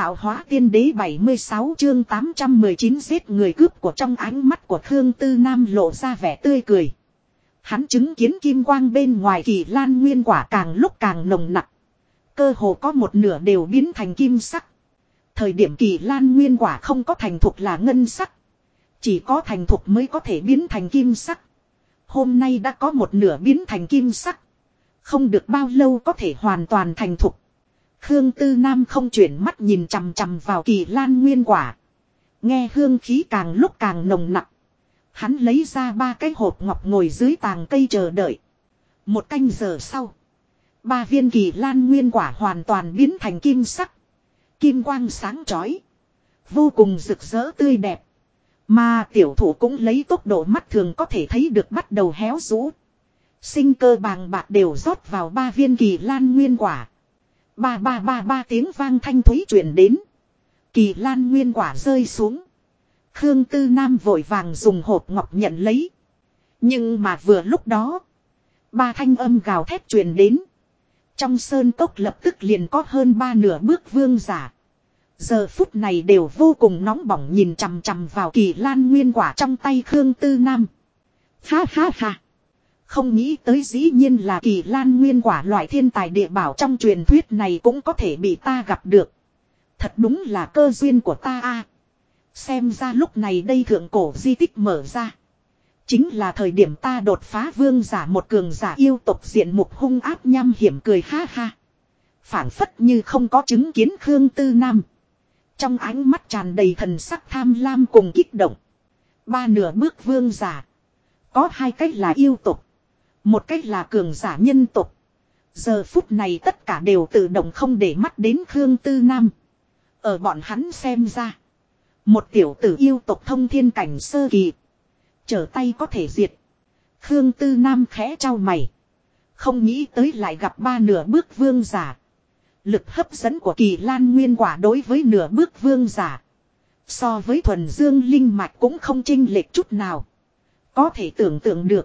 tạo hóa tiên đế 76 chương 819 giết người cướp của. Trong ánh mắt của Khương Tư Nam lộ ra vẻ tươi cười. Hắn chứng kiến kim quang bên ngoài Kỳ Lan nguyên quả càng lúc càng nồng nặc. Cơ hồ có một nửa đều biến thành kim sắc. Thời điểm Kỳ Lan nguyên quả không có thành thục là ngân sắc. Chỉ có thành thục mới có thể biến thành kim sắc. Hôm nay đã có một nửa biến thành kim sắc. Không được bao lâu có thể hoàn toàn thành thục. Khương Tư Nam không chuyển mắt nhìn chằm chằm vào Kỳ Lan nguyên quả. Nghe hương khí càng lúc càng nồng nặc. Hắn lấy ra 3 cái hộp ngọc ngồi dưới tàng cây chờ đợi. 1 canh giờ sau. 3 viên Kỳ Lan nguyên quả hoàn toàn biến thành kim sắc. Kim quang sáng chói. Vô cùng rực rỡ tươi đẹp. Mà tiểu thủ cũng lấy tốc độ mắt thường có thể thấy được bắt đầu héo rũ. Sinh cơ bàng bạc đều rót vào 3 viên Kỳ Lan nguyên quả. Ba tiếng vang thanh thúy truyền đến. Kỳ Lan nguyên quả rơi xuống. Khương Tư Nam vội vàng dùng hộp ngọc nhận lấy. Nhưng mà vừa lúc đó. 3 thanh âm gào thét truyền đến. Trong sơn cốc lập tức liền có hơn 3 nửa bước vương giả. Giờ phút này đều vô cùng nóng bỏng nhìn chằm chằm vào Kỳ Lan nguyên quả trong tay Khương Tư Nam. Ha ha ha. Không nghĩ tới dĩ nhiên là Kỳ Lan nguyên quả loại thiên tài địa bảo trong truyền thuyết này cũng có thể bị ta gặp được. Thật đúng là cơ duyên của ta a. Xem ra lúc này đây thượng cổ di tích mở ra. Chính là thời điểm ta đột phá vương giả một cường giả yêu tộc diện mục hung ác nham hiểm cười ha ha. Phảng phất như không có chứng kiến Khương Tư Nam. Trong ánh mắt tràn đầy thần sắc tham lam cùng kích động. 3 nửa bước vương giả. Có 2 cách là yêu tộc. 1 cách là cường giả nhân tộc. Giờ phút này tất cả đều tự động không để mắt đến Khương Tư Nam. Ở bọn hắn xem ra. Một tiểu tử yêu tộc thông thiên cảnh sơ kỳ. Trở tay có thể diệt. Khương Tư Nam khẽ trao mày. Không nghĩ tới lại gặp 3 nửa bước vương giả. Lực hấp dẫn của Kỳ Lan nguyên quả đối với nửa bước vương giả. So với thuần dương linh mạch cũng không chênh lệch chút nào. Có thể tưởng tượng được.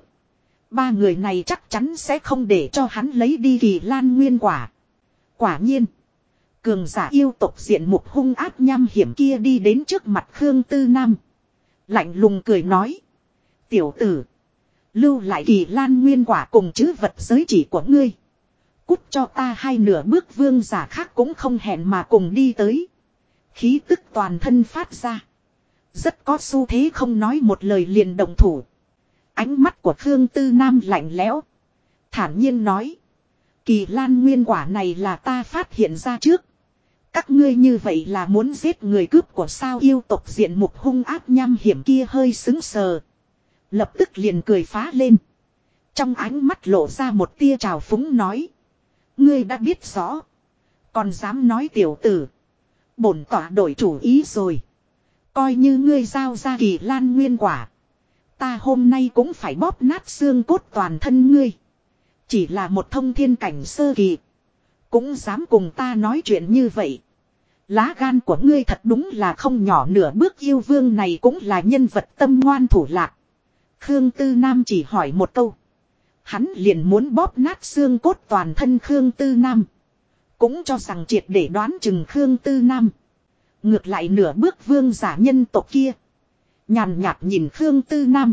3 người này chắc chắn sẽ không để cho hắn lấy đi Kỳ Lan nguyên quả. Quả nhiên. Cường giả yêu tộc diện mục hung ác nham hiểm kia đi đến trước mặt Khương Tư Nam. Lạnh lùng cười nói. Tiểu tử. Lưu lại Kỳ Lan nguyên quả cùng chứ vật giới chỉ của ngươi. Cút cho ta 2 nửa bước vương giả khác cũng không hẹn mà cùng đi tới. Khí tức toàn thân phát ra. Rất có xu thế không nói một lời liền động thủ. Ánh mắt của Khương Tư Nam lạnh lẽo. Thản nhiên nói. Kỳ Lan nguyên quả này là ta phát hiện ra trước. Các ngươi như vậy là muốn giết người cướp của sao yêu tộc diện mục hung ác nham hiểm kia hơi sững sờ. Lập tức liền cười phá lên. Trong ánh mắt lộ ra một tia trào phúng nói. Ngươi đã biết rõ. Còn dám nói tiểu tử. Bổn tỏa đổi chủ ý rồi. Coi như ngươi giao ra Kỳ Lan nguyên quả. Ta hôm nay cũng phải bóp nát xương cốt toàn thân ngươi. Chỉ là một thông thiên cảnh sơ kỳ. Cũng dám cùng ta nói chuyện như vậy. Lá gan của ngươi thật đúng là không nhỏ nửa bước yêu vương này cũng là nhân vật tâm ngoan thủ lạc. Khương Tư Nam chỉ hỏi một câu. Hắn liền muốn bóp nát xương cốt toàn thân Khương Tư Nam. Cũng cho rằng triệt để đoán chừng Khương Tư Nam. Ngược lại nửa bước vương giả nhân tộc kia. Nhàn nhạt nhìn Khương Tư Nam.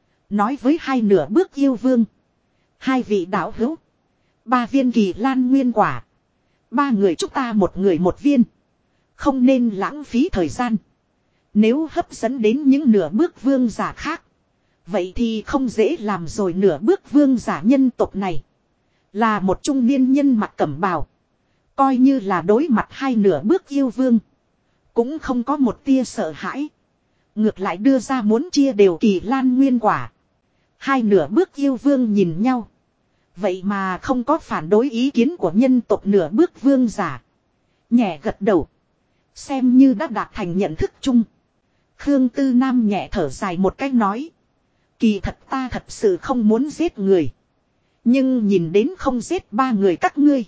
Nói với 2 nửa bước yêu vương. 2 vị đạo hữu. 3 viên Kỳ Lan nguyên quả. 3 người chúng ta 1 người 1 viên. Không nên lãng phí thời gian. Nếu hấp dẫn đến những nửa bước vương giả khác. Vậy thì không dễ làm rồi nửa bước vương giả nhân tộc này. Là một trung niên nhân mặc cẩm bào. Coi như là đối mặt 2 nửa bước yêu vương. Cũng không có một tia sợ hãi. Ngược lại đưa ra muốn chia đều Kỳ Lan nguyên quả. 2 nửa bước yêu vương nhìn nhau. Vậy mà không có phản đối ý kiến của nhân tộc nửa bước vương giả. Nhẹ gật đầu. Xem như đã đạt thành nhận thức chung. Khương Tư Nam nhẹ thở dài một cách nói. Kỳ thật ta thật sự không muốn giết người. Nhưng nhìn đến không giết 3 người các ngươi.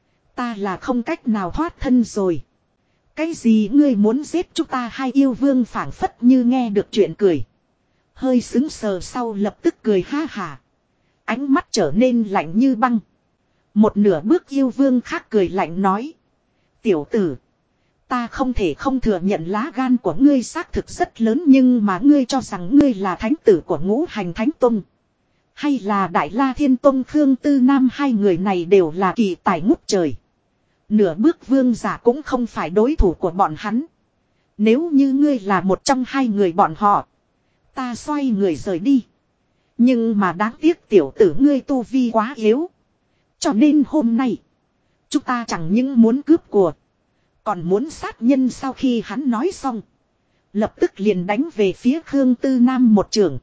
Ta là không cách nào thoát thân rồi. Cái gì ngươi muốn giết chúng ta 2 yêu vương phảng phất như nghe được chuyện cười. Hơi sững sờ sau lập tức cười ha hà. Ánh mắt trở nên lạnh như băng. Một nửa bước yêu vương khác cười lạnh nói. Tiểu tử. Ta không thể không thừa nhận lá gan của ngươi xác thực rất lớn, nhưng mà ngươi cho rằng ngươi là thánh tử của Ngũ Hành Thánh Tông. Hay là Đại La Thiên Tông Khương Tư Nam, hai người này đều là kỳ tài ngút trời. Nửa bước vương giả cũng không phải đối thủ của bọn hắn. Nếu như ngươi là một trong hai người bọn họ, ta xoay người rời đi. Nhưng mà đáng tiếc tiểu tử ngươi tu vi quá yếu. Cho nên hôm nay, chúng ta chẳng những muốn cướp của, còn muốn sát nhân. Sau khi hắn nói xong, lập tức liền đánh về phía Khương Tư Nam một trường.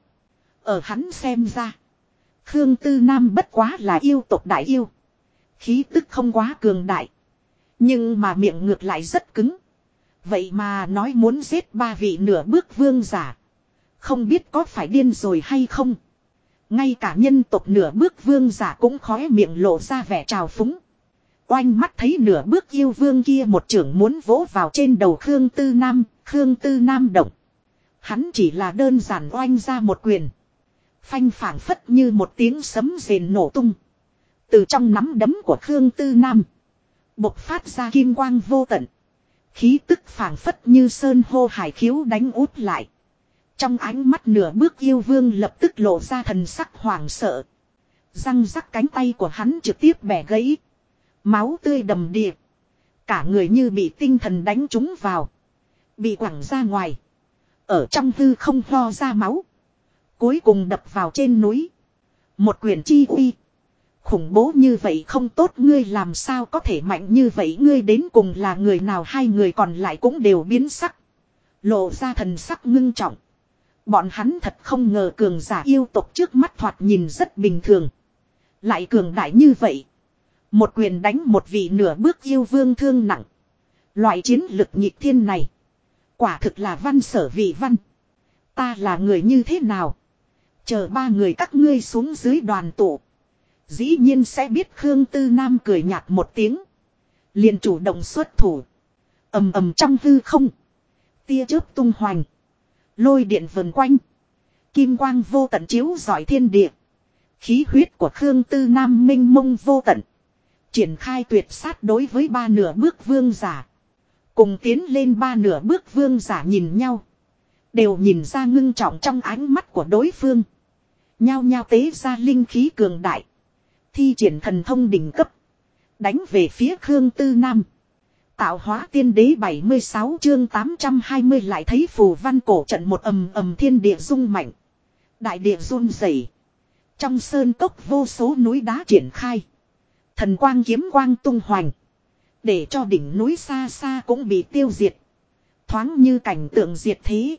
Ở hắn xem ra, Khương Tư Nam bất quá là yêu tộc đại yêu. Khí tức không quá cường đại. Nhưng mà miệng ngược lại rất cứng. Vậy mà nói muốn giết ba vị nửa bước vương giả. Không biết có phải điên rồi hay không. Ngay cả nhân tộc nửa bước vương giả cũng khóe miệng lộ ra vẻ trào phúng. Oanh mắt thấy nửa bước yêu vương kia một trưởng muốn vỗ vào trên đầu Khương Tư Nam. Khương Tư Nam động. Hắn chỉ là đơn giản oanh ra một quyền. Phanh phảng phất như một tiếng sấm rền nổ tung. Từ trong nắm đấm của Khương Tư Nam bộc phát ra kim quang vô tận. Khí tức phảng phất như sơn hô hải khiếu đánh út lại. Trong ánh mắt nửa bước yêu vương lập tức lộ ra thần sắc hoảng sợ. Răng rắc cánh tay của hắn trực tiếp bẻ gãy. Máu tươi đầm đìa. Cả người như bị tinh thần đánh trúng vào. Bị quẳng ra ngoài. Ở trong hư không ho ra máu. Cuối cùng đập vào trên núi. Một quyền chi uy. Khủng bố như vậy không tốt, ngươi làm sao có thể mạnh như vậy, ngươi đến cùng là người nào? Hai người còn lại cũng đều biến sắc. Lộ ra thần sắc ngưng trọng. Bọn hắn thật không ngờ cường giả yêu tộc trước mắt thoạt nhìn rất bình thường. Lại cường đại như vậy. Một quyền đánh một vị nửa bước yêu vương thương nặng. Loại chiến lực nhịp thiên này. Quả thực là văn sở vị văn. Ta là người như thế nào? Chờ ba người các ngươi xuống dưới đoàn tụ. Dĩ nhiên sẽ biết. Khương Tư Nam cười nhạt một tiếng. Liền chủ động xuất thủ. Ầm ầm trong hư không. Tia chớp tung hoành. Lôi điện vần quanh. Kim quang vô tận chiếu rọi thiên địa. Khí huyết của Khương Tư Nam minh mông vô tận. Triển khai tuyệt sát đối với ba nửa bước vương giả. Cùng tiến lên ba nửa bước vương giả nhìn nhau. Đều nhìn ra ngưng trọng trong ánh mắt của đối phương. Nhao nhao tế ra linh khí cường đại. Thi triển thần thông đỉnh cấp. Đánh về phía Khương Tư Nam. Tạo hóa tiên đế 76 chương 820 lại thấy phù văn cổ trận một ầm ầm thiên địa rung mạnh. Đại địa run rẩy. Trong sơn cốc vô số núi đá triển khai. Thần quang kiếm quang tung hoành. Để cho đỉnh núi xa xa cũng bị tiêu diệt. Thoáng như cảnh tượng diệt thế.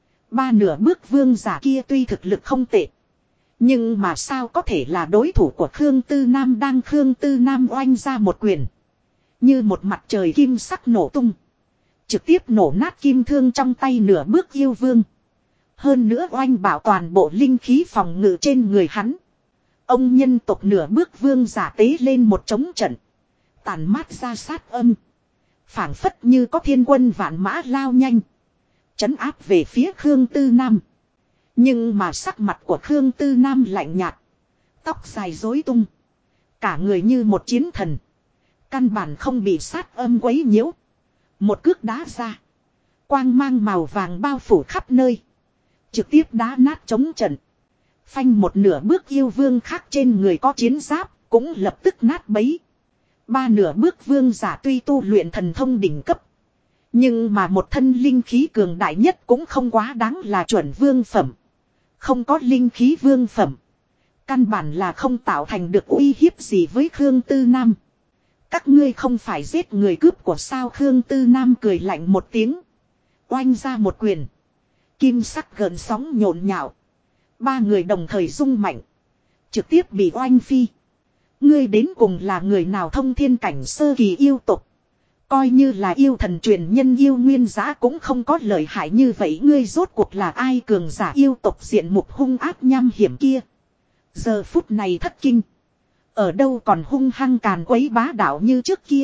Ba nửa bước vương giả kia tuy thực lực không tệ. Nhưng mà sao có thể là đối thủ của Khương Tư Nam? Đang Khương Tư Nam oanh ra một quyền. Như một mặt trời kim sắc nổ tung. Trực tiếp nổ nát kim thương trong tay nửa bước yêu vương. Hơn nữa oanh bảo toàn bộ linh khí phòng ngự trên người hắn. Ông nhân tộc nửa bước vương giả tế lên một trống trận. Tàn mát ra sát âm. Phảng phất như có thiên quân vạn mã lao nhanh. Trấn áp về phía Khương Tư Nam. Nhưng mà sắc mặt của Khương Tư Nam lạnh nhạt. Tóc dài rối tung. Cả người như một chiến thần. Căn bản không bị sát âm quấy nhiễu. Một cước đá ra. Quang mang màu vàng bao phủ khắp nơi. Trực tiếp đá nát chống trận. Phanh một nửa bước yêu vương khác trên người có chiến giáp. Cũng lập tức nát bấy. Ba nửa bước vương giả tuy tu luyện thần thông đỉnh cấp. Nhưng mà một thân linh khí cường đại nhất cũng không quá đáng là chuẩn vương phẩm. Không có linh khí vương phẩm. Căn bản là không tạo thành được uy hiếp gì với Khương Tư Nam. Các ngươi không phải giết người cướp của sao? Khương Tư Nam cười lạnh một tiếng. Oanh ra một quyền. Kim sắc gợn sóng nhộn nhạo. Ba người đồng thời rung mạnh. Trực tiếp bị oanh phi. Ngươi đến cùng là người nào? Thông thiên cảnh sơ kỳ yêu tộc. Coi như là yêu thần truyền nhân yêu nguyên giá cũng không có lợi hại như vậy. Ngươi rốt cuộc là ai? Cường giả yêu tộc diện mục hung ác nham hiểm kia. Giờ phút này thất kinh. Ở đâu còn hung hăng càn quấy bá đạo như trước kia.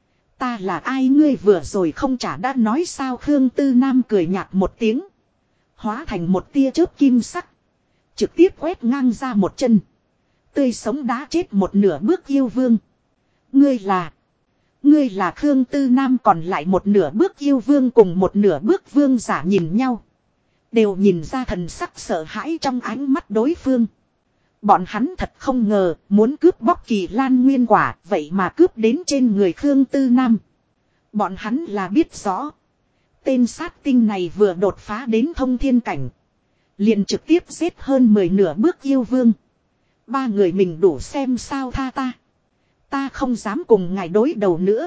Ta là ai? Ngươi vừa rồi không chả đã nói sao? Khương Tư Nam cười nhạt một tiếng. Hóa thành một tia chớp kim sắc. Trực tiếp quét ngang ra một chân. Tươi sống đá chết một nửa bước yêu vương. Ngươi là... Ngươi là Khương Tư Nam, còn lại một nửa bước yêu vương cùng một nửa bước vương giả nhìn nhau. Đều nhìn ra thần sắc sợ hãi trong ánh mắt đối phương. Bọn hắn thật không ngờ muốn cướp bóc Kỳ Lan nguyên quả, vậy mà cướp đến trên người Khương Tư Nam. Bọn hắn là biết rõ. Tên sát tinh này vừa đột phá đến thông thiên cảnh. Liền trực tiếp giết hơn 10 nửa bước yêu vương. Ba người mình đủ xem sao tha ta. Ta không dám cùng ngài đối đầu nữa.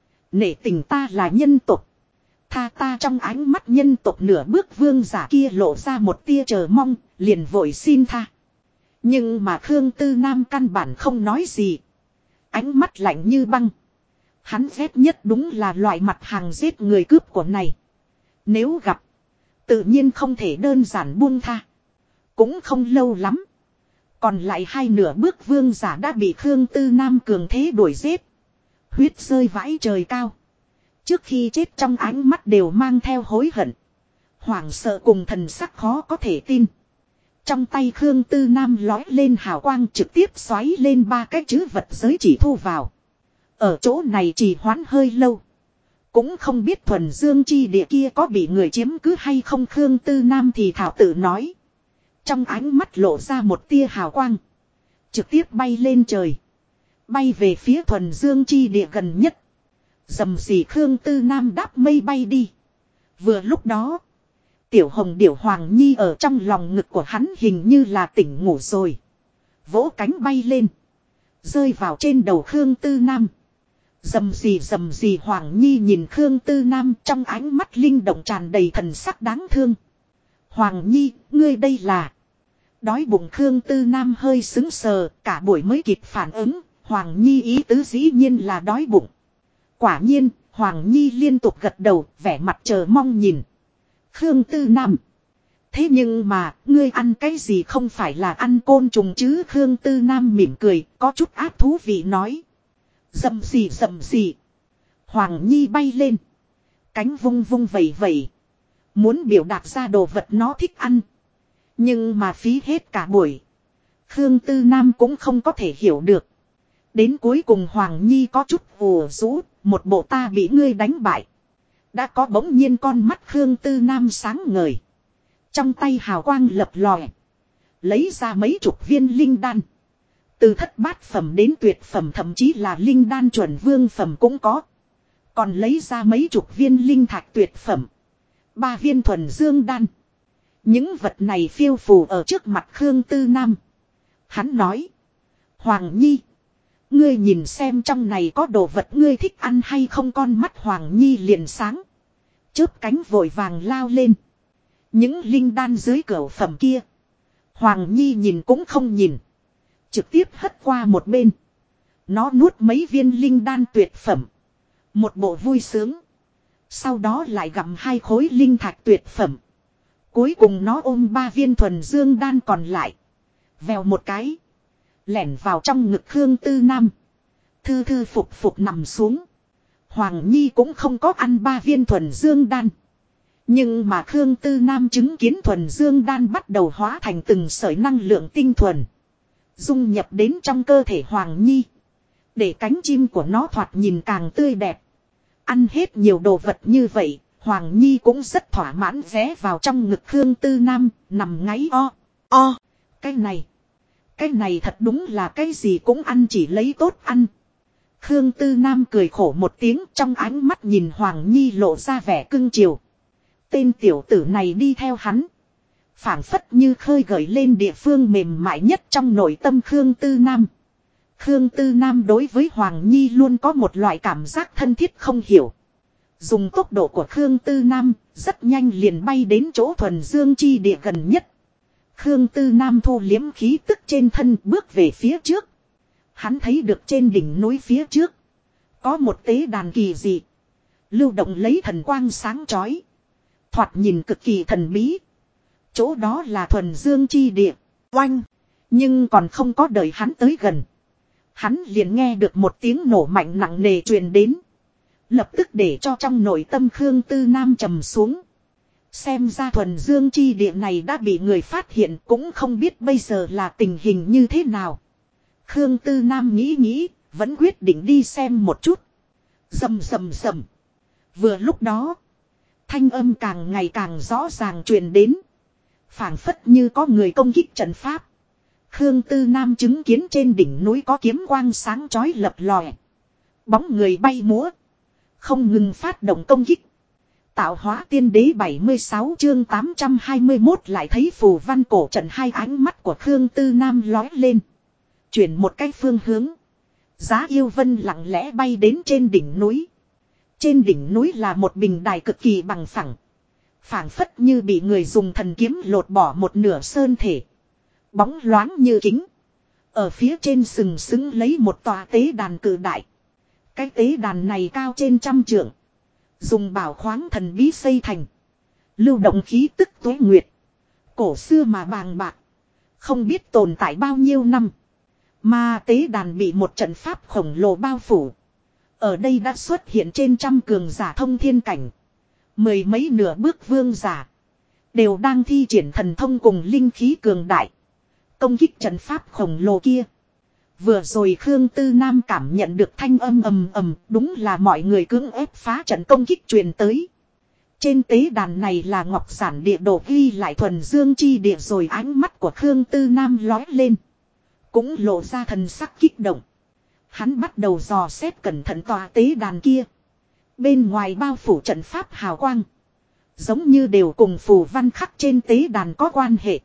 Nể tình ta là nhân tộc. Tha ta. Trong ánh mắt nhân tộc nửa bước vương giả kia lộ ra một tia chờ mong, liền vội xin tha. Nhưng mà Khương Tư Nam căn bản không nói gì. Ánh mắt lạnh như băng. Hắn ghét nhất đúng là loại mặt hàng giết người cướp của này. Nếu gặp, tự nhiên không thể đơn giản buông tha. Cũng không lâu lắm. Còn lại hai nửa bước vương giả đã bị Khương Tư Nam cường thế đuổi giết. Huyết rơi vãi trời cao. Trước khi chết trong ánh mắt đều mang theo hối hận. Hoảng sợ cùng thần sắc khó có thể tin. Trong tay Khương Tư Nam lói lên hào quang, trực tiếp xoáy lên 3 cái chữ vật giới chỉ thu vào. Ở chỗ này trì hoãn hơi lâu. Cũng không biết thuần dương chi địa kia có bị người chiếm cứ hay không. Khương Tư Nam thì thảo tự nói. Trong ánh mắt lộ ra một tia hào quang. Trực tiếp bay lên trời. Bay về phía thuần dương chi địa gần nhất. Dầm gì Khương Tư Nam đáp mây bay đi. Vừa lúc đó, tiểu hồng điểu Hoàng Nhi ở trong lòng ngực của hắn hình như là tỉnh ngủ rồi. Vỗ cánh bay lên. Rơi vào trên đầu Khương Tư Nam. Dầm gì Hoàng Nhi nhìn Khương Tư Nam, trong ánh mắt linh động tràn đầy thần sắc đáng thương. Hoàng Nhi, ngươi đây là... Đói bụng. Khương Tư Nam hơi sững sờ, cả buổi mới kịp phản ứng. Hoàng Nhi ý tứ dĩ nhiên là đói bụng. Quả nhiên, Hoàng Nhi liên tục gật đầu, vẻ mặt chờ mong nhìn. Khương Tư Nam. Thế nhưng mà, ngươi ăn cái gì, không phải là ăn côn trùng chứ? Khương Tư Nam mỉm cười, có chút ác thú vị nói. Dầm gì. Hoàng Nhi bay lên. Cánh vung vung vẩy vẩy. Muốn biểu đạt ra đồ vật nó thích ăn. Nhưng mà phí hết cả buổi. Khương Tư Nam cũng không có thể hiểu được. Đến cuối cùng Hoàng Nhi có chút ủ rũ, một bộ ta bị ngươi đánh bại. Đã có bỗng nhiên con mắt Khương Tư Nam sáng ngời. Trong tay hào quang lập lòe. Lấy ra mấy chục viên linh đan. Từ thất bát phẩm đến tuyệt phẩm, thậm chí là linh đan chuẩn vương phẩm cũng có. Còn lấy ra mấy chục viên linh thạch tuyệt phẩm. 3 viên thuần dương đan. Những vật này phiêu phù ở trước mặt Khương Tư Nam. Hắn nói. Hoàng Nhi. Ngươi nhìn xem trong này có đồ vật ngươi thích ăn hay không? Con mắt Hoàng Nhi liền sáng. Chớp cánh vội vàng lao lên. Những linh đan dưới cửu phẩm kia. Hoàng Nhi nhìn cũng không nhìn. Trực tiếp hất qua một bên. Nó nuốt mấy viên linh đan tuyệt phẩm. Một bộ vui sướng. Sau đó lại gặm 2 khối linh thạch tuyệt phẩm. Cuối cùng nó ôm 3 viên thuần dương đan còn lại. Vèo một cái. Lẻn vào trong ngực Khương Tư Nam. Thư thư phục phục nằm xuống. Hoàng Nhi cũng không có ăn 3 viên thuần dương đan. Nhưng mà Khương Tư Nam chứng kiến thuần dương đan bắt đầu hóa thành từng sợi năng lượng tinh thuần. Dung nhập đến trong cơ thể Hoàng Nhi. Để cánh chim của nó thoạt nhìn càng tươi đẹp. Ăn hết nhiều đồ vật như vậy, Hoàng Nhi cũng rất thỏa mãn, ghé vào trong ngực Khương Tư Nam, nằm ngáy o. Cái này thật đúng là cái gì cũng ăn, chỉ lấy tốt ăn. Khương Tư Nam cười khổ một tiếng, trong ánh mắt nhìn Hoàng Nhi lộ ra vẻ cưng chiều. Tên tiểu tử này đi theo hắn. Phảng phất như khơi gợi lên địa phương mềm mại nhất trong nội tâm Khương Tư Nam. Khương Tư Nam đối với Hoàng Nhi luôn có một loại cảm giác thân thiết không hiểu. Dùng tốc độ của Khương Tư Nam, rất nhanh liền bay đến chỗ thuần dương chi địa gần nhất. Khương Tư Nam thu liếm khí tức trên thân, bước về phía trước. Hắn thấy được trên đỉnh núi phía trước. Có một tế đàn kỳ dị. Lưu động lấy thần quang sáng chói. Thoạt nhìn cực kỳ thần bí. Chỗ đó là thuần dương chi địa. Oanh! Nhưng còn không có đợi hắn tới gần. Hắn liền nghe được một tiếng nổ mạnh nặng nề truyền đến. Lập tức để cho trong nội tâm Khương Tư Nam trầm xuống. Xem ra thuần dương chi địa này đã bị người phát hiện, cũng không biết bây giờ là tình hình như thế nào. Khương Tư Nam nghĩ, vẫn quyết định đi xem một chút. Rầm rầm rầm. Vừa lúc đó, thanh âm càng ngày càng rõ ràng truyền đến. Phảng phất như có người công kích trận pháp. Khương Tư Nam chứng kiến trên đỉnh núi có kiếm quang sáng chói lập lòe. Bóng người bay múa. Không ngừng phát động công kích. Tạo hóa tiên đế 76 chương 821 lại thấy phù văn cổ trận, hai ánh mắt của Khương Tư Nam lói lên. Chuyển một cái phương hướng. Giá yêu vân lặng lẽ bay đến trên đỉnh núi. Trên đỉnh núi là một bình đài cực kỳ bằng phẳng. Phảng phất như bị người dùng thần kiếm lột bỏ một nửa sơn thể. Bóng loáng như kính. Ở phía trên sừng sững lấy một tòa tế đàn cự đại. Cái tế đàn này cao trên 100 trượng. Dùng bảo khoáng thần bí xây thành. Lưu động khí tức tuế nguyệt. Cổ xưa mà bàng bạc. Không biết tồn tại bao nhiêu năm. Mà tế đàn bị một trận pháp khổng lồ bao phủ. Ở đây đã xuất hiện trên 100 cường giả thông thiên cảnh. Mười mấy nửa bước vương giả. Đều đang thi triển thần thông cùng linh khí cường đại. Công kích trận pháp khổng lồ kia. Vừa rồi Khương Tư Nam cảm nhận được thanh âm ầm ầm, đúng là mọi người cưỡng ép phá trận công kích truyền tới. Trên tế đàn này là ngọc giản địa đồ ghi lại thuần dương chi địa, rồi ánh mắt của Khương Tư Nam lói lên. Cũng lộ ra thần sắc kích động. Hắn bắt đầu dò xét cẩn thận tòa tế đàn kia. Bên ngoài bao phủ trận pháp hào quang. Giống như đều cùng phù văn khắc trên tế đàn có quan hệ.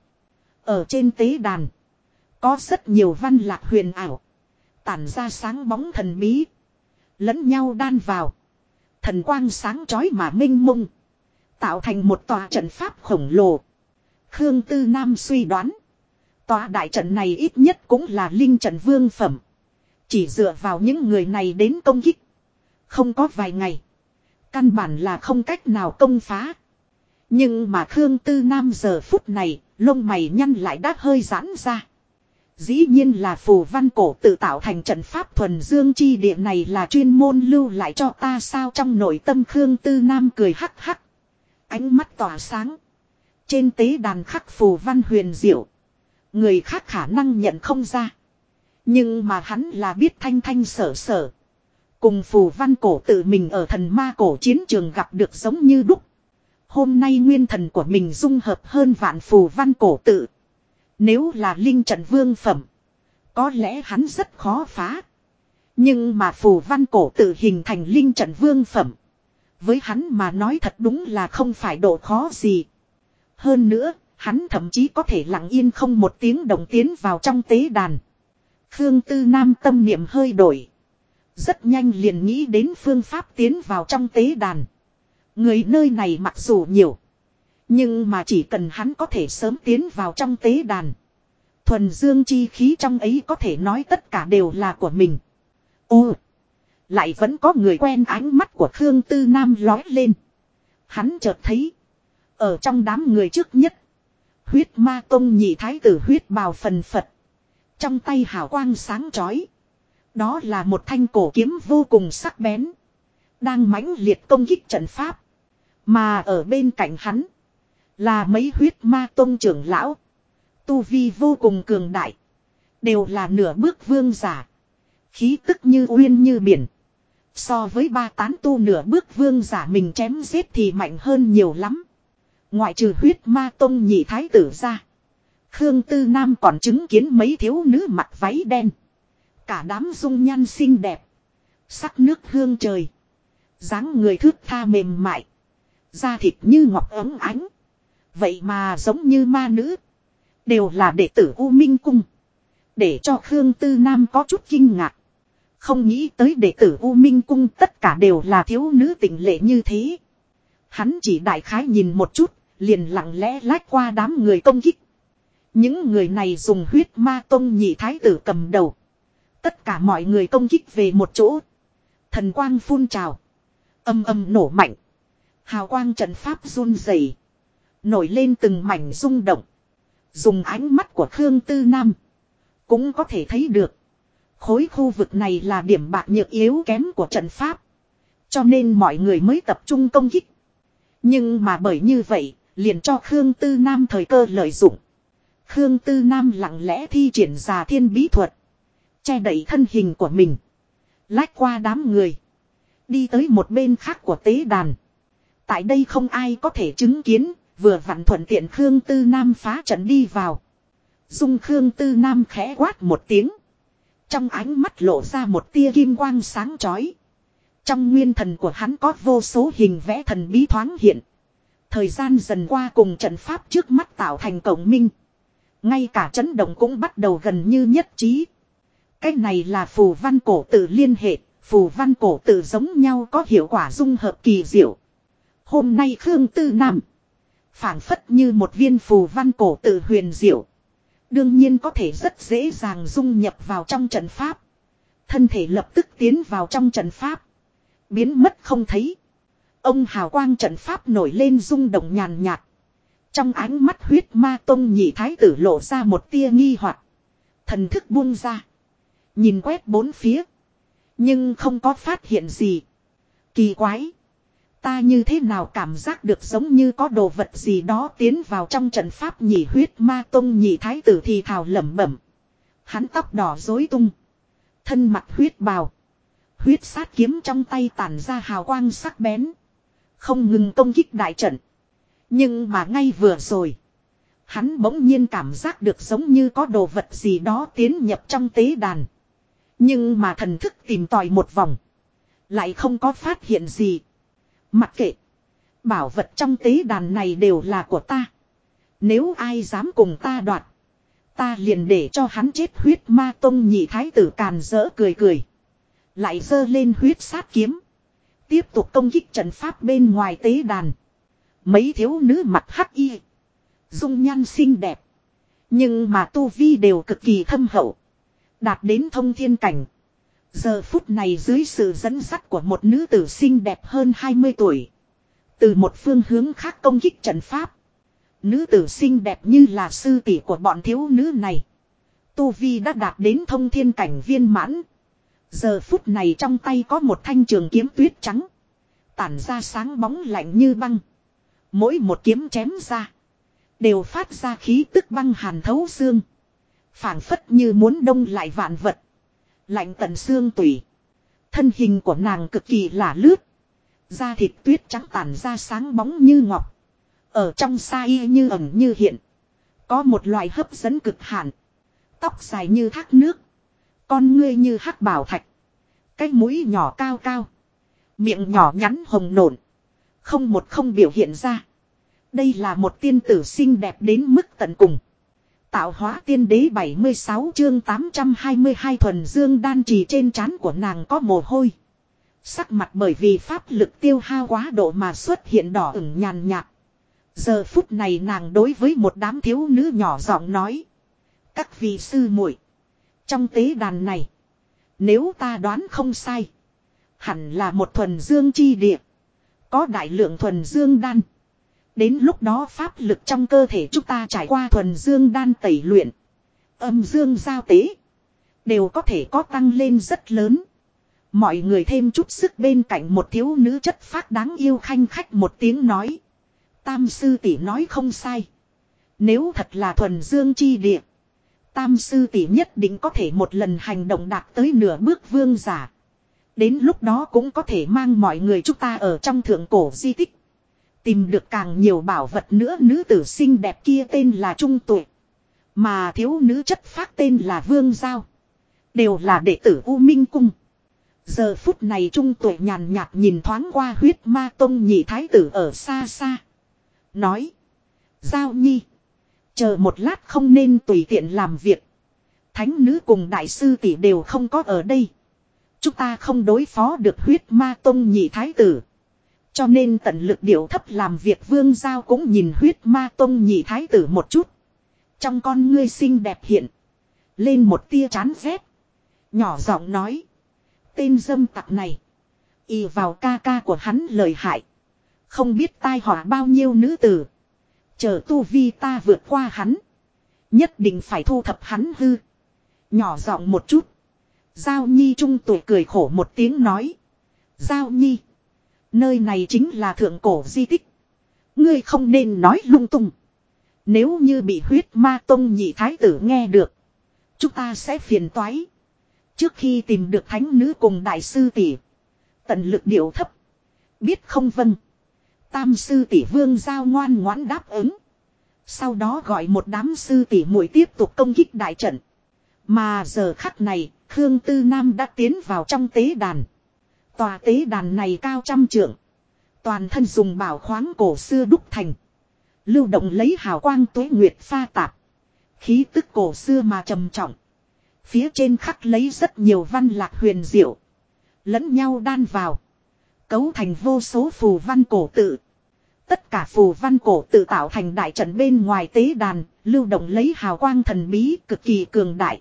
Ở trên tế đàn. Có rất nhiều văn lạc huyền ảo. Tản ra sáng bóng thần bí. Lẫn nhau đan vào. Thần quang sáng chói mà minh mông. Tạo thành một tòa trận pháp khổng lồ. Khương Tư Nam suy đoán. Tòa đại trận này ít nhất cũng là linh trận vương phẩm. Chỉ dựa vào những người này đến công kích. Không có vài ngày. Căn bản là không cách nào công phá. Nhưng mà Khương Tư Nam giờ phút này, lông mày nhăn lại đã hơi giãn ra. Dĩ nhiên là phù văn cổ tự tạo thành trận pháp thuần dương chi địa này là chuyên môn lưu lại cho ta sao, trong nội tâm Khương Tư Nam cười hắc hắc. Ánh mắt tỏa sáng. Trên tế đàn khắc phù văn huyền diệu. Người khác khả năng nhận không ra. Nhưng mà hắn là biết thanh thanh sở sở. Cùng phù văn cổ tự mình ở thần ma cổ chiến trường gặp được giống như đúc. Hôm nay nguyên thần của mình dung hợp hơn vạn phù văn cổ tự. Nếu là linh trận vương phẩm. Có lẽ hắn rất khó phá. Nhưng mà phù văn cổ tự hình thành linh trận vương phẩm. Với hắn mà nói thật đúng là không phải độ khó gì. Hơn nữa, hắn thậm chí có thể lặng yên không một tiếng động tiến vào trong tế đàn. Khương Tư Nam tâm niệm hơi đổi. Rất nhanh liền nghĩ đến phương pháp tiến vào trong tế đàn. Người nơi này mặc dù nhiều. Nhưng mà chỉ cần hắn có thể sớm tiến vào trong tế đàn. Thuần dương chi khí trong ấy có thể nói tất cả đều là của mình. Ô! Lại vẫn có người quen, ánh mắt của Khương Tư Nam lói lên. Hắn chợt thấy. Ở trong đám người trước nhất. Huyết Ma Tông nhị thái tử huyết bào phần phật. Trong tay hào quang sáng chói. Đó là một thanh cổ kiếm vô cùng sắc bén. Đang mãnh liệt công kích trận pháp. Mà ở bên cạnh hắn. Là mấy huyết ma tông trưởng lão. Tu vi vô cùng cường đại. Đều là nửa bước vương giả. Khí tức như uyên như biển. So với ba tán tu nửa bước vương giả mình chém giết thì mạnh hơn nhiều lắm. Ngoại trừ huyết ma tông nhị thái tử ra. Khương Tư Nam còn chứng kiến mấy thiếu nữ mặc váy đen. Cả đám dung nhan xinh đẹp. Sắc nước hương trời. Dáng người thướt tha mềm mại. Da thịt như ngọc ấm ánh. Vậy mà giống như ma nữ. Đều là đệ tử U Minh Cung. Để cho Khương Tư Nam có chút kinh ngạc. Không nghĩ tới đệ tử U Minh Cung tất cả đều là thiếu nữ tịnh lệ như thế. Hắn chỉ đại khái nhìn một chút. Liền lặng lẽ lách qua đám người công kích. Những người này dùng huyết ma tông nhị thái tử cầm đầu. Tất cả mọi người công kích về một chỗ. Thần quang phun trào. Âm âm nổ mạnh. Hào quang trận pháp run rẩy, nổi lên từng mảnh rung động. Dùng ánh mắt của Khương Tư Nam. Cũng có thể thấy được. Khối khu vực này là điểm bạc nhược yếu kém của trận pháp. Cho nên mọi người mới tập trung công kích. Nhưng mà bởi như vậy, liền cho Khương Tư Nam thời cơ lợi dụng. Khương Tư Nam lặng lẽ thi triển Già Thiên bí thuật. Che đậy thân hình của mình. Lách qua đám người. Đi tới một bên khác của tế đàn. Tại đây không ai có thể chứng kiến, vừa vặn thuận tiện Khương Tư Nam phá trận đi vào. Dung Khương Tư Nam khẽ quát một tiếng. Trong ánh mắt lộ ra một tia kim quang sáng chói. Trong nguyên thần của hắn có vô số hình vẽ thần bí thoáng hiện. Thời gian dần qua cùng trận pháp trước mắt tạo thành cộng minh. Ngay cả chấn động cũng bắt đầu gần như nhất trí. Cái này là phù văn cổ tự liên hệ, phù văn cổ tự giống nhau có hiệu quả dung hợp kỳ diệu. Hôm nay Khương Tư Nam phảng phất như một viên phù văn cổ tự huyền diệu. Đương nhiên có thể rất dễ dàng dung nhập vào trong trận pháp. Thân thể lập tức tiến vào trong trận pháp. Biến mất không thấy. Ông hào quang trận pháp nổi lên rung động nhàn nhạt. Trong ánh mắt huyết ma tông nhị thái tử lộ ra một tia nghi hoặc. Thần thức buông ra. Nhìn quét bốn phía. Nhưng không có phát hiện gì. Kỳ quái. Ta như thế nào cảm giác được giống như có đồ vật gì đó tiến vào trong trận pháp nhị huyết ma tông nhị thái tử thì thào lẩm bẩm. Hắn tóc đỏ rối tung. Thân mặt huyết bào. Huyết sát kiếm trong tay tản ra hào quang sắc bén. Không ngừng công kích đại trận. Nhưng mà ngay vừa rồi. Hắn bỗng nhiên cảm giác được giống như có đồ vật gì đó tiến nhập trong tế đàn. Nhưng mà thần thức tìm tòi một vòng. Lại không có phát hiện gì. Mặc kệ. Bảo vật trong tế đàn này đều là của ta. Nếu ai dám cùng ta đoạt. Ta liền để cho hắn chết huyết ma tông nhị thái tử càn rỡ cười cười. Lại giơ lên huyết sát kiếm. Tiếp tục công kích trận pháp bên ngoài tế đàn. Mấy thiếu nữ mặt hắc y. Dung nhan xinh đẹp. Nhưng mà tu vi đều cực kỳ thâm hậu. Đạt đến thông thiên cảnh. Giờ phút này dưới sự dẫn dắt của một nữ tử xinh đẹp hơn 20 tuổi. Từ một phương hướng khác công kích trận pháp. Nữ tử xinh đẹp như là sư tỷ của bọn thiếu nữ này. Tu vi đã đạt đến thông thiên cảnh viên mãn. Giờ phút này trong tay có một thanh trường kiếm tuyết trắng. Tản ra sáng bóng lạnh như băng. Mỗi một kiếm chém ra. Đều phát ra khí tức băng hàn thấu xương. Phảng phất như muốn đông lại vạn vật. Lạnh tận xương tủy. Thân hình của nàng cực kỳ lả lướt. Da thịt tuyết trắng tản ra sáng bóng như ngọc. Ở trong sa y như ẩn như hiện. Có một loại hấp dẫn cực hạn. Tóc dài như thác nước. Con ngươi như hắc bảo thạch. Cái mũi nhỏ cao cao. Miệng nhỏ nhắn hồng nộn. Không một không biểu hiện ra. Đây là một tiên tử xinh đẹp đến mức tận cùng. Tạo hóa tiên đế 76 chương 822 thuần dương đan trì trên trán của nàng có mồ hôi. Sắc mặt bởi vì pháp lực tiêu hao quá độ mà xuất hiện đỏ ửng nhàn nhạt. Giờ phút này nàng đối với một đám thiếu nữ nhỏ giọng nói. Các vị sư muội, trong tế đàn này, nếu ta đoán không sai, hẳn là một thuần dương chi địa. Có đại lượng thuần dương đan. Đến lúc đó pháp lực trong cơ thể chúng ta trải qua thuần dương đan tẩy luyện. Âm dương giao tế. Đều có thể có tăng lên rất lớn. Mọi người thêm chút sức bên cạnh một thiếu nữ chất phác đáng yêu khanh khách một tiếng nói. Tam sư tỷ nói không sai. Nếu thật là thuần dương chi địa. Tam sư tỷ nhất định có thể một lần hành động đạt tới nửa bước vương giả. Đến lúc đó cũng có thể mang mọi người chúng ta ở trong thượng cổ di tích. Tìm được càng nhiều bảo vật nữa. Nữ tử xinh đẹp kia tên là Trung Tuệ. Mà thiếu nữ chất phác tên là Vương Giao. Đều là đệ tử U Minh Cung. Giờ phút này Trung Tuệ nhàn nhạt nhìn thoáng qua huyết ma tông nhị thái tử ở xa xa. Nói. Giao nhi. Chờ một lát không nên tùy tiện làm việc. Thánh nữ cùng đại sư tỷ đều không có ở đây. Chúng ta không đối phó được huyết ma tông nhị thái tử. Cho nên tận lực điệu thấp làm việc. Vương Giao cũng nhìn huyết ma tông nhị thái tử một chút. Trong con ngươi xinh đẹp hiện. Lên một tia chán ghét. Nhỏ giọng nói. Tên dâm tặc này. Y vào ca ca của hắn lời hại. Không biết tai họa bao nhiêu nữ tử. Chờ tu vi ta vượt qua hắn. Nhất định phải thu thập hắn hư. Nhỏ giọng một chút. Giao nhi Trung Tuệ cười khổ một tiếng nói. Giao nhi. Nơi này chính là thượng cổ di tích. Ngươi không nên nói lung tung. Nếu như bị huyết ma tông nhị thái tử nghe được. Chúng ta sẽ phiền toái. Trước khi tìm được thánh nữ cùng đại sư tỷ, Tận lực điệu thấp. Biết không vâng. Tam sư tỷ Vương Giao ngoan ngoãn đáp ứng. Sau đó gọi một đám sư tỷ muội tiếp tục công kích đại trận. Mà giờ khắc này, Khương Tư Nam đã tiến vào trong tế đàn. Tòa tế đàn này cao 100 trượng. Toàn thân dùng bảo khoáng cổ xưa đúc thành. Lưu động lấy hào quang tuế nguyệt pha tạp. Khí tức cổ xưa mà trầm trọng. Phía trên khắc lấy rất nhiều văn lạc huyền diệu. Lẫn nhau đan vào. Cấu thành vô số phù văn cổ tự. Tất cả phù văn cổ tự tạo thành đại trận bên ngoài tế đàn. Lưu động lấy hào quang thần bí cực kỳ cường đại.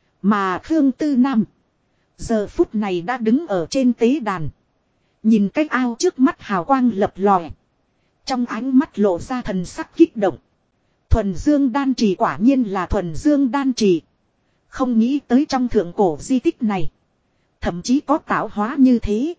Mà Khương Tư Nam. Giờ phút này đã đứng ở trên tế đàn. Nhìn cái ao trước mắt hào quang lập lòe. Trong ánh mắt lộ ra thần sắc kích động. Thuần Dương đan trì quả nhiên là Thuần Dương đan trì. Không nghĩ tới trong thượng cổ di tích này. Thậm chí có tạo hóa như thế.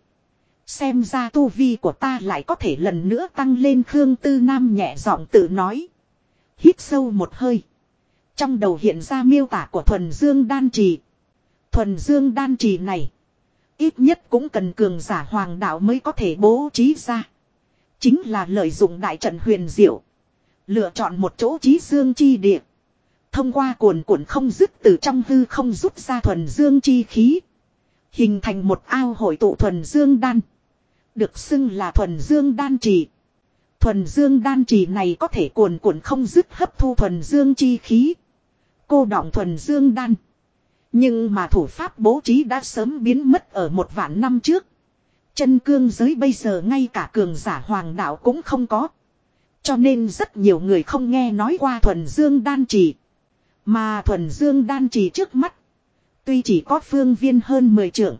Xem ra tu vi của ta lại có thể lần nữa tăng lên. Khương Tư Nam nhẹ giọng tự nói. Hít sâu một hơi. Trong đầu hiện ra miêu tả của Thuần Dương đan trì. Thuần Dương đan trì này. Ít nhất cũng cần cường giả hoàng đạo mới có thể bố trí ra. Chính là lợi dụng đại trận huyền diệu. Lựa chọn một chỗ chí dương chi địa. Thông qua cuồn cuộn không dứt từ trong hư không rút ra thuần dương chi khí. Hình thành một ao hội tụ thuần dương đan. Được xưng là thuần dương đan trì. Thuần dương đan trì này có thể cuồn cuộn không dứt hấp thu thuần dương chi khí. Cô đọng thuần dương đan. Nhưng mà thủ pháp bố trí đã sớm biến mất ở 1.000 năm trước. Chân cương giới bây giờ ngay cả cường giả hoàng đạo cũng không có. Cho nên rất nhiều người không nghe nói qua thuần dương đan trì. Mà thuần dương đan trì trước mắt. Tuy chỉ có phương viên hơn 10 trượng.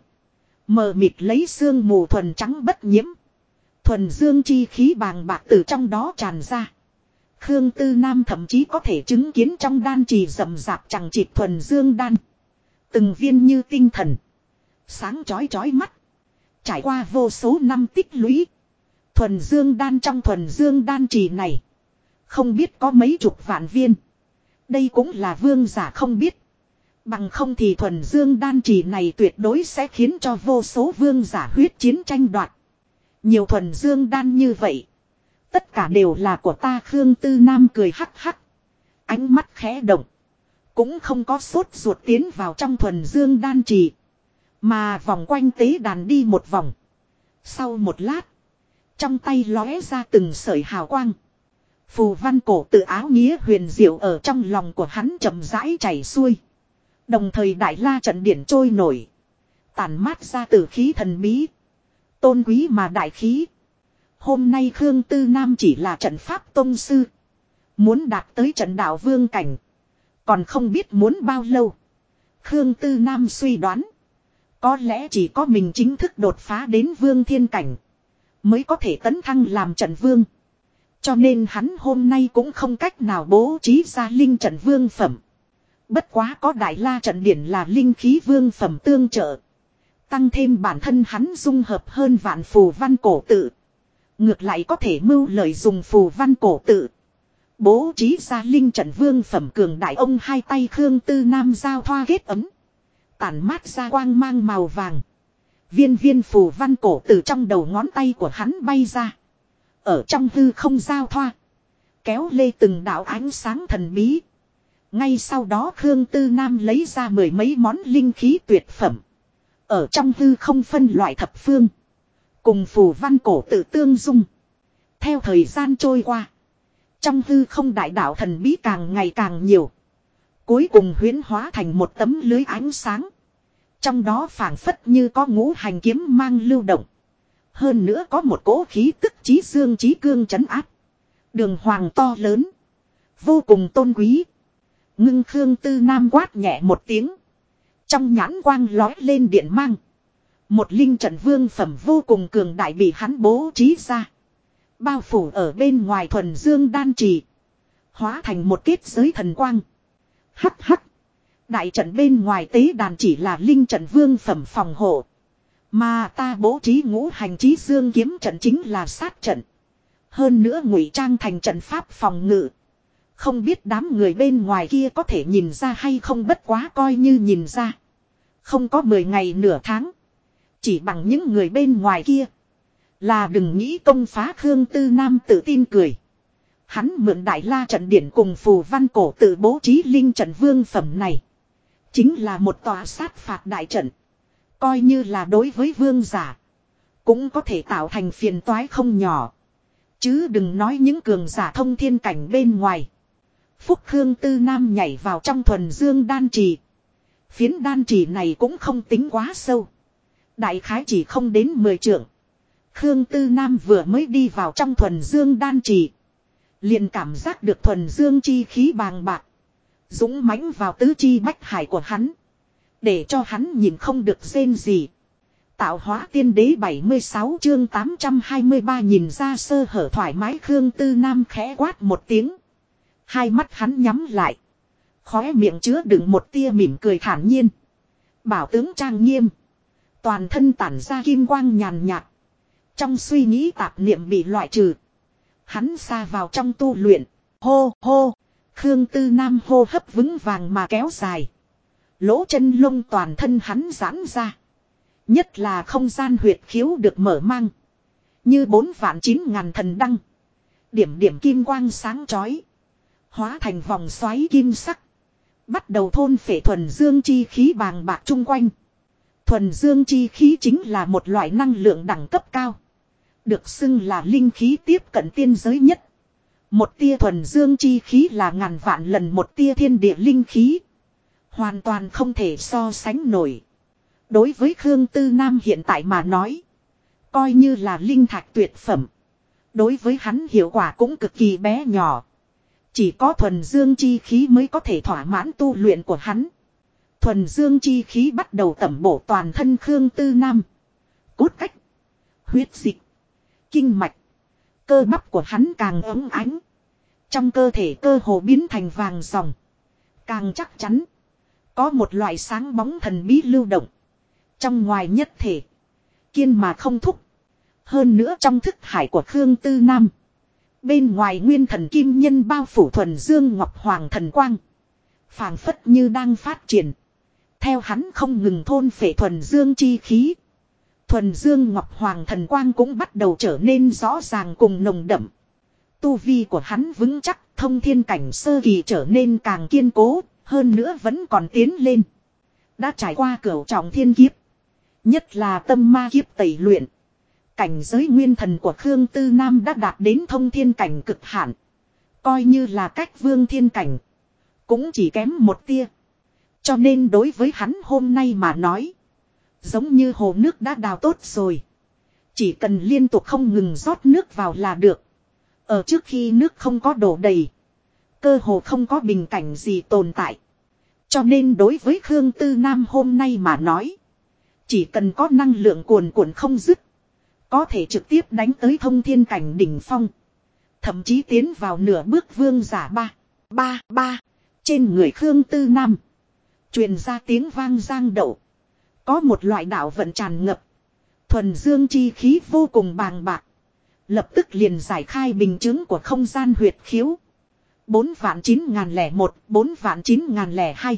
Mờ mịt lấy sương mù thuần trắng bất nhiễm. Thuần dương chi khí bàng bạc từ trong đó tràn ra. Khương Tư Nam thậm chí có thể chứng kiến trong đan trì rậm rạp chẳng chịt thuần dương đan. Từng viên như tinh thần. Sáng chói chói mắt. Trải qua vô số năm tích lũy. Thuần dương đan trong thuần dương đan trì này. Không biết có mấy chục vạn viên. Đây cũng là vương giả không biết. Bằng không thì thuần dương đan trì này tuyệt đối sẽ khiến cho vô số vương giả huyết chiến tranh đoạt. Nhiều thuần dương đan như vậy. Tất cả đều là của ta. Khương Tư Nam cười hắc hắc. Ánh mắt khẽ động. Cũng không có sốt ruột tiến vào trong thuần dương đan trì. Mà vòng quanh tế đàn đi một vòng. Sau một lát. Trong tay lóe ra từng sợi hào quang. Phù văn cổ tự áo nghĩa huyền diệu ở trong lòng của hắn chậm rãi chảy xuôi. Đồng thời đại la trận điển trôi nổi. Tản mát ra từ khí thần bí. Tôn quý mà đại khí. Hôm nay Khương Tư Nam chỉ là trận pháp tông sư. Muốn đạt tới trận đạo vương cảnh. Còn không biết muốn bao lâu. Khương Tư Nam suy đoán. Có lẽ chỉ có mình chính thức đột phá đến vương thiên cảnh. Mới có thể tấn thăng làm trận vương. Cho nên hắn hôm nay cũng không cách nào bố trí ra linh trận vương phẩm. Bất quá có đại la trận điển là linh khí vương phẩm tương trợ. Tăng thêm bản thân hắn dung hợp hơn vạn phù văn cổ tự. Ngược lại có thể mưu lợi dùng phù văn cổ tự. Bố trí ra linh trận vương phẩm cường đại. Ông hai tay Khương Tư Nam giao thoa kết ấm. Tản mát ra quang mang màu vàng. Viên viên phù văn cổ từ trong đầu ngón tay của hắn bay ra. Ở trong hư không giao thoa. Kéo lê từng đạo ánh sáng thần bí. Ngay sau đó Khương Tư Nam lấy ra mười mấy món linh khí tuyệt phẩm. Ở trong hư không phân loại thập phương. Cùng phù văn cổ tự tương dung. Theo thời gian trôi qua. Trong hư không đại đạo thần bí càng ngày càng nhiều. Cuối cùng huyễn hóa thành một tấm lưới ánh sáng. Trong đó phảng phất như có ngũ hành kiếm mang lưu động. Hơn nữa có một cỗ khí tức chí dương chí cương trấn áp. Đường hoàng to lớn. Vô cùng tôn quý. Ngưng Khương Tư Nam quát nhẹ một tiếng. Trong nhãn quang lói lên điện mang. Một linh trận vương phẩm vô cùng cường đại bị hắn bố trí ra. Bao phủ ở bên ngoài thuần dương đan trì. Hóa thành một kết giới thần quang. Hắc hắc. Đại trận bên ngoài tế đàn chỉ là linh trận vương phẩm phòng hộ. Mà ta bố trí ngũ hành chí dương kiếm trận chính là sát trận. Hơn nữa ngụy trang thành trận pháp phòng ngự. Không biết đám người bên ngoài kia có thể nhìn ra hay không, bất quá coi như nhìn ra. Không có 10 ngày nửa tháng. Chỉ bằng những người bên ngoài kia. Là đừng nghĩ công phá Khương Tư Nam tự tin cười. Hắn mượn Đại La trận điển cùng phù văn cổ tự bố trí linh trận vương phẩm này. Chính là một tòa sát phạt đại trận. Coi như là đối với vương giả. Cũng có thể tạo thành phiền toái không nhỏ. Chứ đừng nói những cường giả thông thiên cảnh bên ngoài. Phúc Khương Tư Nam nhảy vào trong thuần dương đan trì. Phiến đan trì này cũng không tính quá sâu. Đại khái chỉ không đến 10 trượng. Khương Tư Nam vừa mới đi vào trong thuần dương đan trì. Liền cảm giác được thuần dương chi khí bàng bạc. Dũng mãnh vào tứ chi bách hải của hắn. Để cho hắn nhìn không được rên gì. Tạo hóa tiên đế 76 chương 823 nhìn ra sơ hở thoải mái Khương Tư Nam khẽ quát một tiếng. Hai mắt hắn nhắm lại. Khóe miệng chứa đựng một tia mỉm cười thản nhiên. Bảo tướng trang nghiêm. Toàn thân tản ra kim quang nhàn nhạt. Trong suy nghĩ tạp niệm bị loại trừ. Hắn xa vào trong tu luyện. Hô hô. Khương Tư Nam hô hấp vững vàng mà kéo dài. Lỗ chân lông toàn thân hắn giãn ra. Nhất là không gian huyệt khiếu được mở mang. Như 4.900.000 thần đăng. Điểm điểm kim quang sáng chói. Hóa thành vòng xoáy kim sắc. Bắt đầu thôn phệ thuần dương chi khí bàng bạc chung quanh. Thuần dương chi khí chính là một loại năng lượng đẳng cấp cao. Được xưng là linh khí tiếp cận tiên giới nhất. Một tia thuần dương chi khí là ngàn vạn lần một tia thiên địa linh khí. Hoàn toàn không thể so sánh nổi. Đối với Khương Tư Nam hiện tại mà nói. Coi như là linh thạch tuyệt phẩm. Đối với hắn hiệu quả cũng cực kỳ bé nhỏ. Chỉ có thuần dương chi khí mới có thể thỏa mãn tu luyện của hắn. Thuần dương chi khí bắt đầu tẩm bổ toàn thân Khương Tư Nam. Cốt cách. Huyết dịch. Kinh mạch. Cơ bắp của hắn càng ấm ánh. Trong cơ thể cơ hồ biến thành vàng ròng. Càng chắc chắn. Có một loại sáng bóng thần bí lưu động. Trong ngoài nhất thể. Kiên mà không thúc. Hơn nữa trong thức hải của Khương Tư Nam. Bên ngoài nguyên thần kim nhân bao phủ thuần dương ngọc hoàng thần quang. Phảng phất như đang phát triển. Theo hắn không ngừng thôn phệ thuần dương chi khí. Thuần dương ngọc hoàng thần quang cũng bắt đầu trở nên rõ ràng cùng nồng đậm. Tu vi của hắn vững chắc, thông thiên cảnh sơ kỳ trở nên càng kiên cố, hơn nữa vẫn còn tiến lên. Đã trải qua cửu trọng thiên kiếp. Nhất là tâm ma kiếp tẩy luyện. Cảnh giới nguyên thần của Khương Tư Nam đã đạt đến thông thiên cảnh cực hạn. Coi như là cách vương thiên cảnh. Cũng chỉ kém một tia. Cho nên đối với hắn hôm nay mà nói. Giống như hồ nước đã đào tốt rồi. Chỉ cần liên tục không ngừng rót nước vào là được. Ở trước khi nước không có đổ đầy. Cơ hồ không có bình cảnh gì tồn tại. Cho nên đối với Khương Tư Nam hôm nay mà nói. Chỉ cần có năng lượng cuồn cuộn không dứt. Có thể trực tiếp đánh tới thông thiên cảnh đỉnh phong. Thậm chí tiến vào nửa bước vương giả ba. Trên người Khương Tư Nam. Truyền ra tiếng vang giang đậu. Có một loại đạo vận tràn ngập. Thuần dương chi khí vô cùng bàng bạc. Lập tức liền giải khai bình chứng của không gian huyệt khiếu. 4.901, 4.902.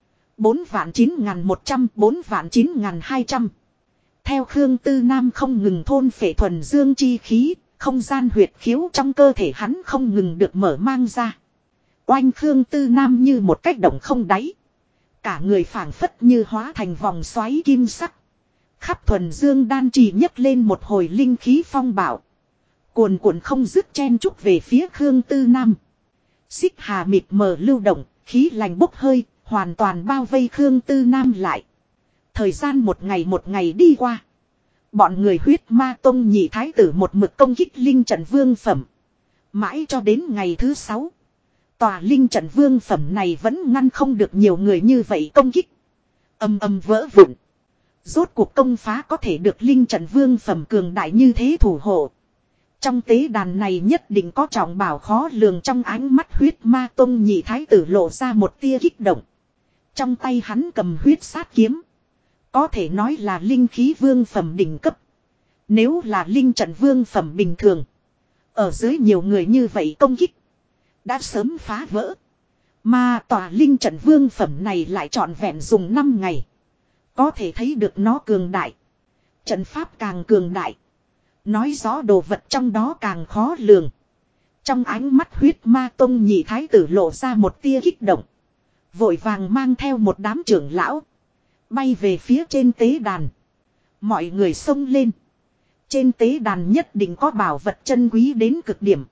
4.9.100, 4.9.200. Theo Khương Tư Nam không ngừng thôn phệ thuần dương chi khí, không gian huyệt khiếu trong cơ thể hắn không ngừng được mở mang ra. Oanh Khương Tư Nam như một cách động không đáy. Cả người phảng phất như hóa thành vòng xoáy kim sắc. Khắp thuần dương đan trì nhấc lên một hồi linh khí phong bạo. Cuồn cuộn không dứt chen chúc về phía Khương Tư Nam. Xích hà mịt mờ lưu động, khí lành bốc hơi, hoàn toàn bao vây Khương Tư Nam lại. Thời gian một ngày đi qua. Bọn người huyết ma tông nhị thái tử một mực công kích linh trận vương phẩm. Mãi cho đến ngày thứ 6. Tòa linh trận vương phẩm này vẫn ngăn không được nhiều người như vậy công kích. Âm âm vỡ vụn. Rốt cuộc công phá có thể được linh trận vương phẩm cường đại như thế thủ hộ. Trong tế đàn này nhất định có trọng bảo khó lường trong ánh mắt huyết ma tông nhị thái tử lộ ra một tia kích động. Trong tay hắn cầm huyết sát kiếm. Có thể nói là linh khí vương phẩm đỉnh cấp. Nếu là linh trận vương phẩm bình thường. Ở dưới nhiều người như vậy công kích. Đã sớm phá vỡ. Mà tòa linh trận vương phẩm này lại trọn vẹn dùng 5 ngày. Có thể thấy được nó cường đại. Trận pháp càng cường đại. Nói rõ đồ vật trong đó càng khó lường. Trong ánh mắt huyết ma tông nhị thái tử lộ ra một tia kích động. Vội vàng mang theo một đám trưởng lão. Bay về phía trên tế đàn. Mọi người xông lên. Trên tế đàn nhất định có bảo vật chân quý đến cực điểm.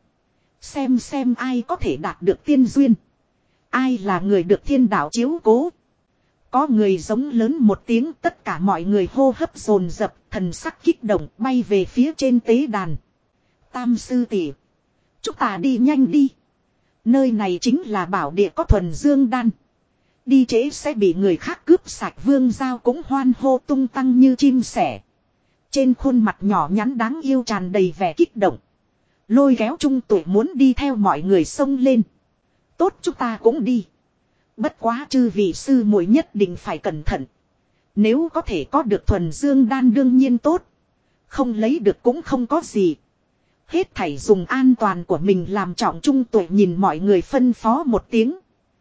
Xem ai có thể đạt được tiên duyên. Ai là người được thiên đạo chiếu cố. Có người giống lớn một tiếng, tất cả mọi người hô hấp dồn dập, thần sắc kích động bay về phía trên tế đàn. Tam sư tỷ, chúng ta đi nhanh đi. Nơi này chính là bảo địa có thuần dương đan. Đi trễ sẽ bị người khác cướp sạch. Vương Giao cũng hoan hô tung tăng như chim sẻ. Trên khuôn mặt nhỏ nhắn đáng yêu tràn đầy vẻ kích động. Lôi kéo trung tuổi muốn đi theo mọi người xông lên. Tốt, chúng ta cũng đi. Bất quá chư vị sư muội nhất định phải cẩn thận. Nếu có thể có được thuần dương đan đương nhiên tốt. Không lấy được cũng không có gì. Hết thảy dùng an toàn của mình làm trọng. Trung tuổi nhìn mọi người phân phó một tiếng.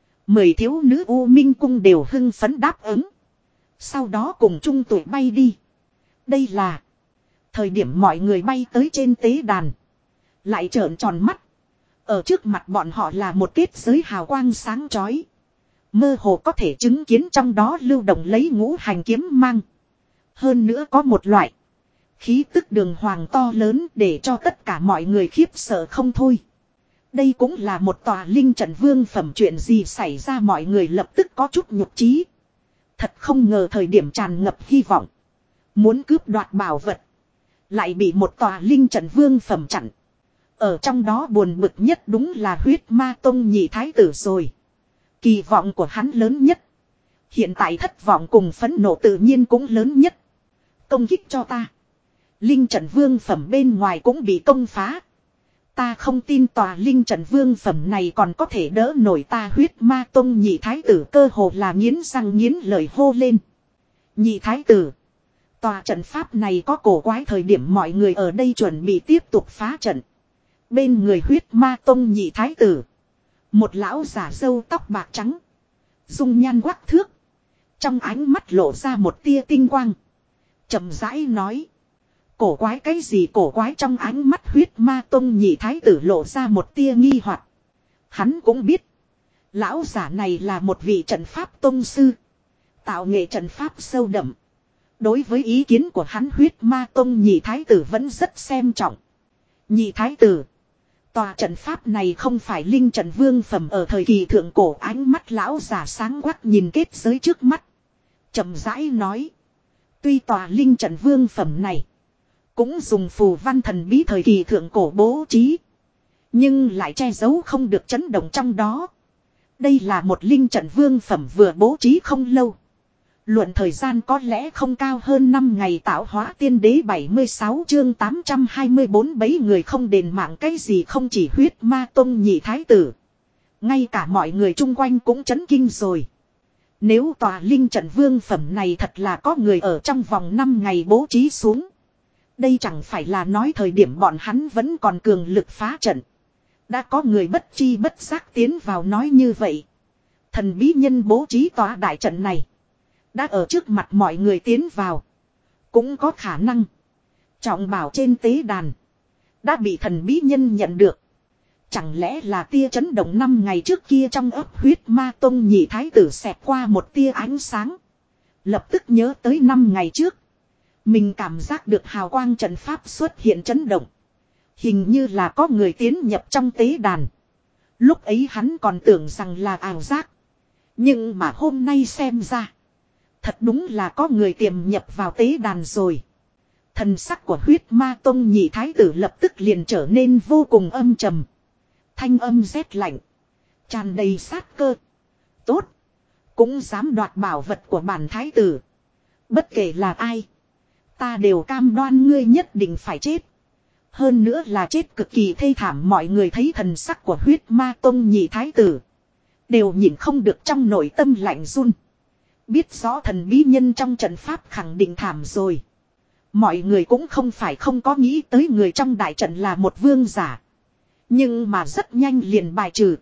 10 thiếu nữ U Minh cung đều hưng phấn đáp ứng. Sau đó cùng trung tuổi bay đi. Đây là thời điểm mọi người bay tới trên tế đàn. Lại trợn tròn mắt. Ở trước mặt bọn họ là một kết giới hào quang sáng chói. Mơ hồ có thể chứng kiến trong đó lưu động lấy ngũ hành kiếm mang. Hơn nữa có một loại khí tức đường hoàng to lớn để cho tất cả mọi người khiếp sợ không thôi. Đây cũng là một tòa linh trận vương phẩm, chuyện gì xảy ra mọi người lập tức có chút nhục trí. Thật không ngờ thời điểm tràn ngập hy vọng. Muốn cướp đoạt bảo vật. Lại bị một tòa linh trận vương phẩm chặn. Ở trong đó buồn bực nhất đúng là huyết ma tông nhị thái tử rồi. Kỳ vọng của hắn lớn nhất. Hiện tại thất vọng cùng phẫn nộ tự nhiên cũng lớn nhất. Công kích cho ta. Linh trận vương phẩm bên ngoài cũng bị công phá. Ta không tin tòa linh trận vương phẩm này còn có thể đỡ nổi ta. Huyết ma tông nhị thái tử cơ hồ là nghiến răng nghiến lời hô lên. Nhị thái tử. Tòa trận pháp này có cổ quái. Thời điểm mọi người ở đây chuẩn bị tiếp tục phá trận. Bên người huyết ma tông nhị thái tử. Một lão giả râu tóc bạc trắng. Dung nhan quắc thước. Trong ánh mắt lộ ra một tia tinh quang. Chậm rãi nói. Cổ quái cái gì cổ quái? Trong ánh mắt huyết ma tông nhị thái tử lộ ra một tia nghi hoặc. Hắn cũng biết. Lão giả này là một vị trận pháp tông sư. Tạo nghệ trận pháp sâu đậm. Đối với ý kiến của hắn huyết ma tông nhị thái tử vẫn rất xem trọng. Nhị thái tử. Tòa trận pháp này không phải linh trận vương phẩm ở thời kỳ thượng cổ. Ánh mắt lão giả sáng quắc nhìn kết giới trước mắt. Chậm rãi nói. Tuy tòa linh trận vương phẩm này cũng dùng phù văn thần bí thời kỳ thượng cổ bố trí. Nhưng lại che giấu không được chấn động trong đó. Đây là một linh trận vương phẩm vừa bố trí không lâu. Luận thời gian có lẽ không cao hơn 5 ngày. Tạo hóa tiên đế 76 chương 824 bấy người không đền mạng cái gì. Không chỉ huyết ma tông nhị thái tử. Ngay cả mọi người chung quanh cũng chấn kinh rồi. Nếu tòa linh trận vương phẩm này thật là có người ở trong vòng 5 ngày bố trí xuống. Đây chẳng phải là nói thời điểm bọn hắn vẫn còn cường lực phá trận. Đã có người bất chi bất giác tiến vào nói như vậy. Thần bí nhân bố trí tòa đại trận này. Đã ở trước mặt mọi người tiến vào. Cũng có khả năng. Trọng bảo trên tế đàn. Đã bị thần bí nhân nhận được. Chẳng lẽ là tia chấn động 5 ngày trước kia trong ấp huyết ma tông nhị thái tử xẹt qua một tia ánh sáng. Lập tức nhớ tới 5 ngày trước. Mình cảm giác được hào quang trận pháp xuất hiện chấn động. Hình như là có người tiến nhập trong tế đàn. Lúc ấy hắn còn tưởng rằng là ảo giác. Nhưng mà hôm nay xem ra. Thật đúng là có người tiềm nhập vào tế đàn rồi. Thần sắc của huyết ma tông nhị thái tử lập tức liền trở nên vô cùng âm trầm. Thanh âm rét lạnh. Tràn đầy sát cơ. Tốt. Cũng dám đoạt bảo vật của bản thái tử. Bất kể là ai. Ta đều cam đoan ngươi nhất định phải chết. Hơn nữa là chết cực kỳ thê thảm. Mọi người thấy thần sắc của huyết ma tông nhị thái tử. Đều nhìn không được trong nội tâm lạnh run. Biết rõ thần bí nhân trong trận pháp khẳng định thảm rồi. Mọi người cũng không phải không có nghĩ tới người trong đại trận là một vương giả. Nhưng mà rất nhanh liền bài trừ.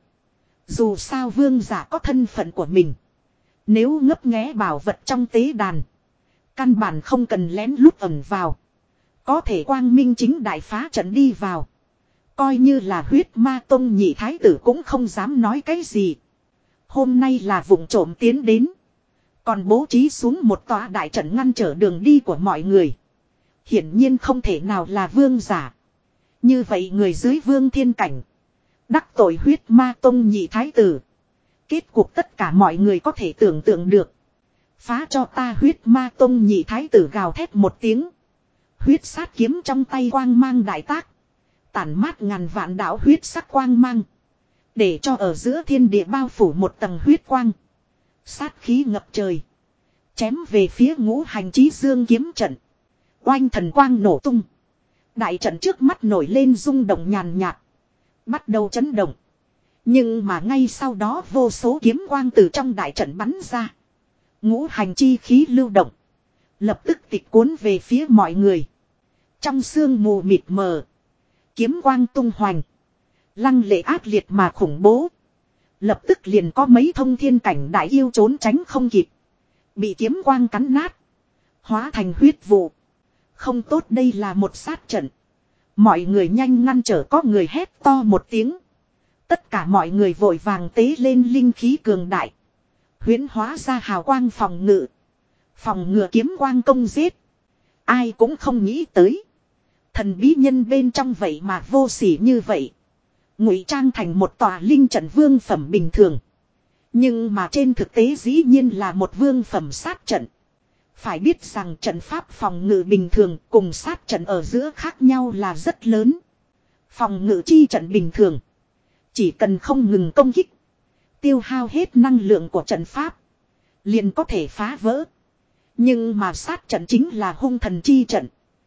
Dù sao vương giả có thân phận của mình. Nếu ngấp nghé bảo vật trong tế đàn. Căn bản không cần lén lút ẩn vào. Có thể quang minh chính đại phá trận đi vào. Coi như là huyết ma tông nhị thái tử cũng không dám nói cái gì. Hôm nay là vụng trộm tiến đến. Còn bố trí xuống một tòa đại trận ngăn trở đường đi của mọi người. Hiển nhiên không thể nào là vương giả. Như vậy người dưới vương thiên cảnh. Đắc tội huyết ma tông nhị thái tử. Kết cuộc tất cả mọi người có thể tưởng tượng được. Phá cho ta huyết ma tông nhị thái tử gào thét một tiếng. Huyết sát kiếm trong tay quang mang đại tác. Tản mát ngàn vạn đạo huyết sắc quang mang. Để cho ở giữa thiên địa bao phủ một tầng huyết quang. Sát khí ngập trời. Chém về phía ngũ hành chí dương kiếm trận. Oanh thần quang nổ tung. Đại trận trước mắt nổi lên rung động nhàn nhạt. Bắt đầu chấn động. Nhưng mà ngay sau đó vô số kiếm quang từ trong đại trận bắn ra. Ngũ hành chi khí lưu động. Lập tức tịch cuốn về phía mọi người. Trong sương mù mịt mờ. Kiếm quang tung hoành. Lăng lệ ác liệt mà khủng bố. Lập tức liền có mấy thông thiên cảnh đại yêu trốn tránh không kịp. Bị kiếm quang cắn nát. Hóa thành huyết vụ. Không tốt, đây là một sát trận. Mọi người nhanh ngăn trở, có người hét to một tiếng. Tất cả mọi người vội vàng tế lên linh khí cường đại. Huyễn hóa ra hào quang phòng ngự. Phòng ngừa kiếm quang công giết. Ai cũng không nghĩ tới. Thần bí nhân bên trong vậy mà vô sỉ như vậy. Ngụy trang thành một tòa linh trận vương phẩm bình thường. Nhưng mà trên thực tế dĩ nhiên là một vương phẩm sát trận. Phải biết rằng trận pháp phòng ngự bình thường cùng sát trận ở giữa khác nhau là rất lớn. Phòng ngự chi trận bình thường. Chỉ cần không ngừng công kích. Tiêu hao hết năng lượng của trận pháp. Liền có thể phá vỡ. Nhưng mà sát trận chính là hung thần chi trận.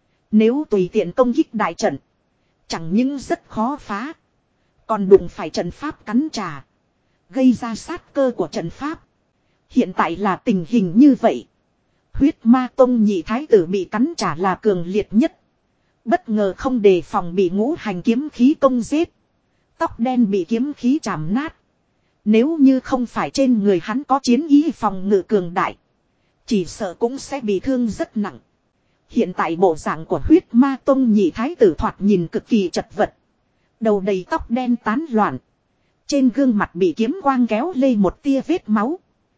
Nếu tùy tiện công kích đại trận. Chẳng những rất khó phá. Còn đụng phải trận pháp cắn trả. Gây ra sát cơ của trận pháp. Hiện tại là tình hình như vậy. Huyết ma tông nhị thái tử bị cắn trả là cường liệt nhất. Bất ngờ không đề phòng bị ngũ hành kiếm khí công giết. Tóc đen bị kiếm khí chạm nát. Nếu như không phải trên người hắn có chiến ý phòng ngự cường đại. Chỉ sợ cũng sẽ bị thương rất nặng. Hiện tại bộ dạng của huyết ma tông nhị thái tử thoạt nhìn cực kỳ chật vật. Đầu đầy tóc đen tán loạn. Trên gương mặt bị kiếm quang kéo lê một tia vết máu.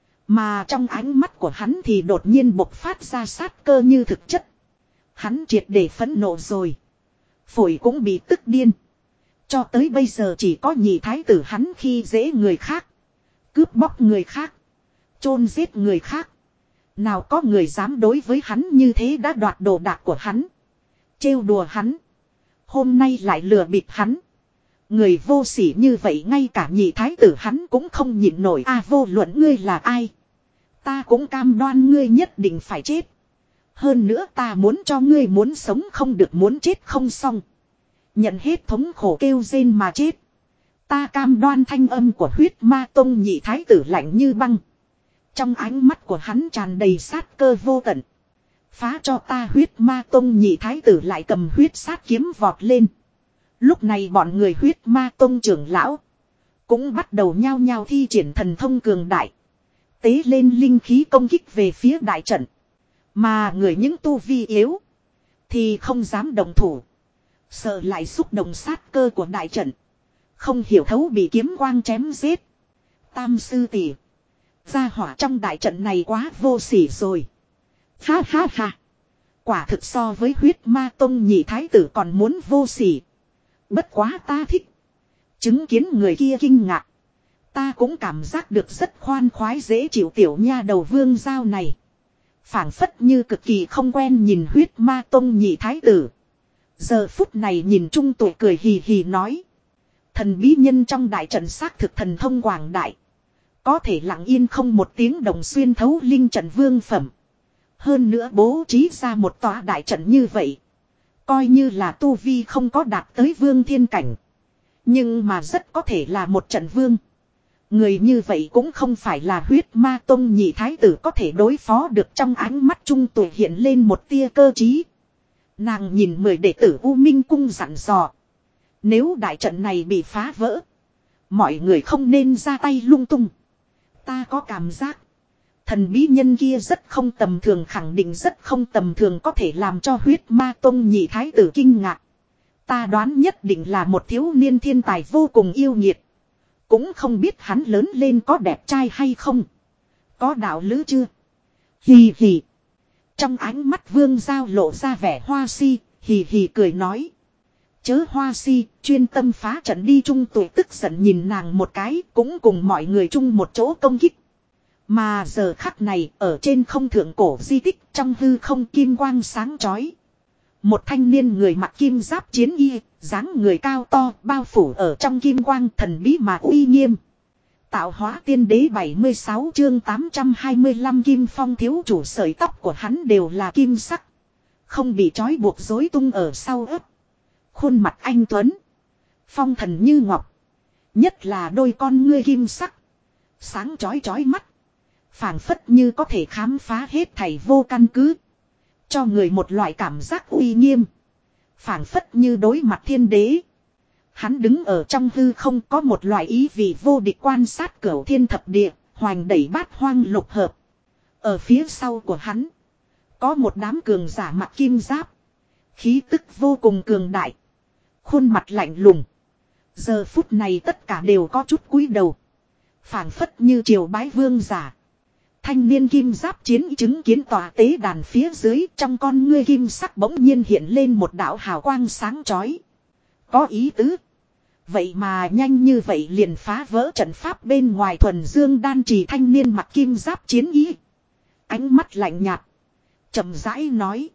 Mà trong ánh mắt của hắn thì đột nhiên bộc phát ra sát cơ như thực chất. Hắn triệt để phẫn nộ rồi. Phổi cũng bị tức điên. Cho tới bây giờ chỉ có nhị thái tử hắn khi dễ người khác. Cướp bóc người khác. Chôn giết người khác. Nào có người dám đối với hắn như thế, đã đoạt đồ đạc của hắn. Trêu đùa hắn. Hôm nay lại lừa bịp hắn. Người vô sỉ như vậy ngay cả nhị thái tử hắn cũng không nhịn nổi. Vô luận ngươi là ai. Ta cũng cam đoan ngươi nhất định phải chết. Hơn nữa ta muốn cho ngươi muốn sống không được, muốn chết không xong. Nhận hết thống khổ kêu rên mà chết. Ta cam đoan. Thanh âm của huyết ma tông nhị thái tử lạnh như băng. Trong ánh mắt của hắn tràn đầy sát cơ vô tận. Phá cho ta, huyết ma tông nhị thái tử lại cầm huyết sát kiếm vọt lên. Lúc này bọn người huyết ma tông trưởng lão cũng bắt đầu nhao nhao thi triển thần thông cường đại. Tế lên linh khí công kích về phía đại trận. Mà người những tu vi yếu thì không dám động thủ. Sợ lại xúc động sát cơ của đại trận. Không hiểu thấu bị kiếm quang chém giết. Tam sư tỷ, gia hỏa trong đại trận này quá vô sỉ rồi. Ha ha ha. Quả thực so với huyết ma tông nhị thái tử còn muốn vô sỉ. Bất quá ta thích. Chứng kiến người kia kinh ngạc. Ta cũng cảm giác được rất khoan khoái dễ chịu. Tiểu nha đầu vương giao này. Phảng phất như cực kỳ không quen nhìn huyết ma tông nhị thái tử. Giờ phút này nhìn trung tuổi cười hì hì nói. Thần bí nhân trong đại trận xác thực thần thông quảng đại. Có thể lặng yên không một tiếng đồng xuyên thấu linh trận vương phẩm. Hơn nữa bố trí ra một tòa đại trận như vậy. Coi như là tu vi không có đạt tới vương thiên cảnh. Nhưng mà rất có thể là một trận vương. Người như vậy cũng không phải là huyết ma tông nhị thái tử có thể đối phó được. Trong ánh mắt trung tuổi hiện lên một tia cơ trí. Nàng nhìn 10 đệ tử U Minh cung dặn dò. Nếu đại trận này bị phá vỡ, mọi người không nên ra tay lung tung. Ta có cảm giác Thần bí nhân kia rất không tầm thường, khẳng định rất không tầm thường, có thể làm cho huyết ma tông nhị thái tử kinh ngạc. Ta đoán nhất định là một thiếu niên thiên tài vô cùng yêu nghiệt. Cũng không biết hắn lớn lên có đẹp trai hay không. Có đạo lữ chưa? Hì hì. Trong ánh mắt Vương Giao lộ ra vẻ hoa si, hì hì cười nói. Chớ hoa si, chuyên tâm phá trận đi. Trung tuổi tức giận nhìn nàng một cái, cũng cùng mọi người chung một chỗ công kích. Mà giờ khắc này, ở trên không thượng cổ di tích, trong hư không kim quang sáng chói. Một thanh niên người mặc kim giáp chiến y, dáng người cao to, bao phủ ở trong kim quang, thần bí mà uy nghiêm. Tạo hóa tiên đế 76 chương 825 Kim Phong thiếu chủ, sợi tóc của hắn đều là kim sắc. Không bị trói buộc rối tung ở sau ớt. Khuôn mặt anh tuấn. Phong thần như ngọc. Nhất là đôi con ngươi kim sắc. Sáng chói chói mắt. Phảng phất như có thể khám phá hết thảy vô căn cứ. Cho người một loại cảm giác uy nghiêm. Phảng phất như đối mặt thiên đế. Hắn đứng ở trong hư không, có một loại ý vị vô địch, quan sát cửu thiên thập địa, hoành đẩy bát hoang lục hợp. Ở phía sau của hắn, có một đám cường giả mặc kim giáp. Khí tức vô cùng cường đại. Khuôn mặt lạnh lùng. Giờ phút này tất cả đều có chút cúi đầu. Phảng phất như triều bái vương giả. Thanh niên kim giáp chiến chứng kiến tòa tế đàn phía dưới, trong con ngươi kim sắc bỗng nhiên hiện lên một đạo hào quang sáng chói. Có ý tứ. Vậy mà nhanh như vậy liền phá vỡ trận pháp bên ngoài thuần dương đan trì. Thanh niên mặc kim giáp chiến ý. Ánh mắt lạnh nhạt. Chậm rãi nói.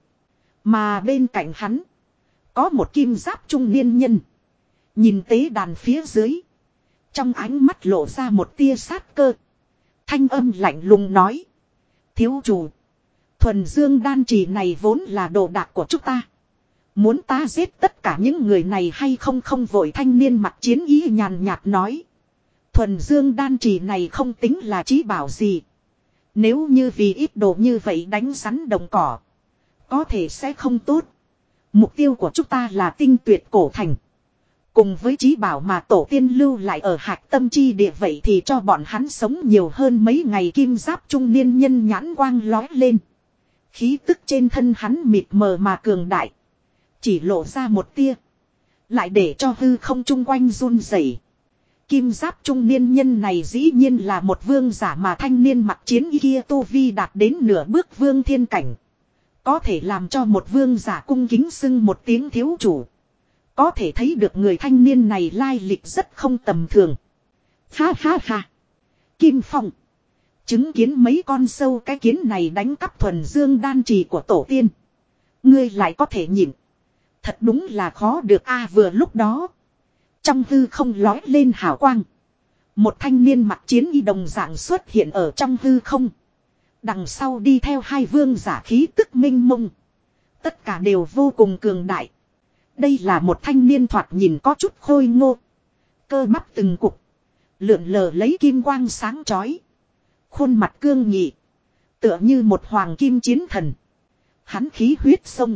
Mà bên cạnh hắn, có một kim giáp trung niên nhân. Nhìn tế đàn phía dưới. Trong ánh mắt lộ ra một tia sát cơ. Thanh âm lạnh lùng nói. Thiếu chủ. Thuần dương đan trì này vốn là đồ đạc của chúng ta. Muốn ta giết tất cả những người này hay không? Không vội, thanh niên mặc chiến ý nhàn nhạt nói. Thuần dương đan trì này không tính là chí bảo gì. Nếu như vì ít đồ như vậy đánh rắn đồng cỏ, có thể sẽ không tốt. Mục tiêu của chúng ta là tinh tuyệt cổ thành. Cùng với chí bảo mà tổ tiên lưu lại ở hạc tâm chi địa, vậy thì cho bọn hắn sống nhiều hơn mấy ngày. Kim giáp trung niên nhân nhãn quang lói lên. Khí tức trên thân hắn mịt mờ mà cường đại. Chỉ lộ ra một tia. Lại để cho hư không chung quanh run rẩy. Kim giáp trung niên nhân này dĩ nhiên là một vương giả, mà thanh niên mặc chiến y kia tu vi đạt đến nửa bước vương thiên cảnh. Có thể làm cho một vương giả cung kính xưng một tiếng thiếu chủ. Có thể thấy được người thanh niên này lai lịch rất không tầm thường. Ha ha ha. Kim Phong. Chứng kiến mấy con sâu cái kiến này đánh cắp thuần dương đan trì của tổ tiên. Ngươi lại có thể nhịn. Thật đúng là khó được a. Vừa lúc đó, trong hư không lói lên hào quang. Một thanh niên mặc chiến y đồng dạng xuất hiện ở trong hư không. Đằng sau đi theo hai vương giả khí tức minh mông. Tất cả đều vô cùng cường đại. Đây là một thanh niên thoạt nhìn có chút khôi ngô. Cơ bắp từng cục. Lượn lờ lấy kim quang sáng chói. Khuôn mặt cương nghị. Tựa như một hoàng kim chiến thần. Hắn khí huyết sông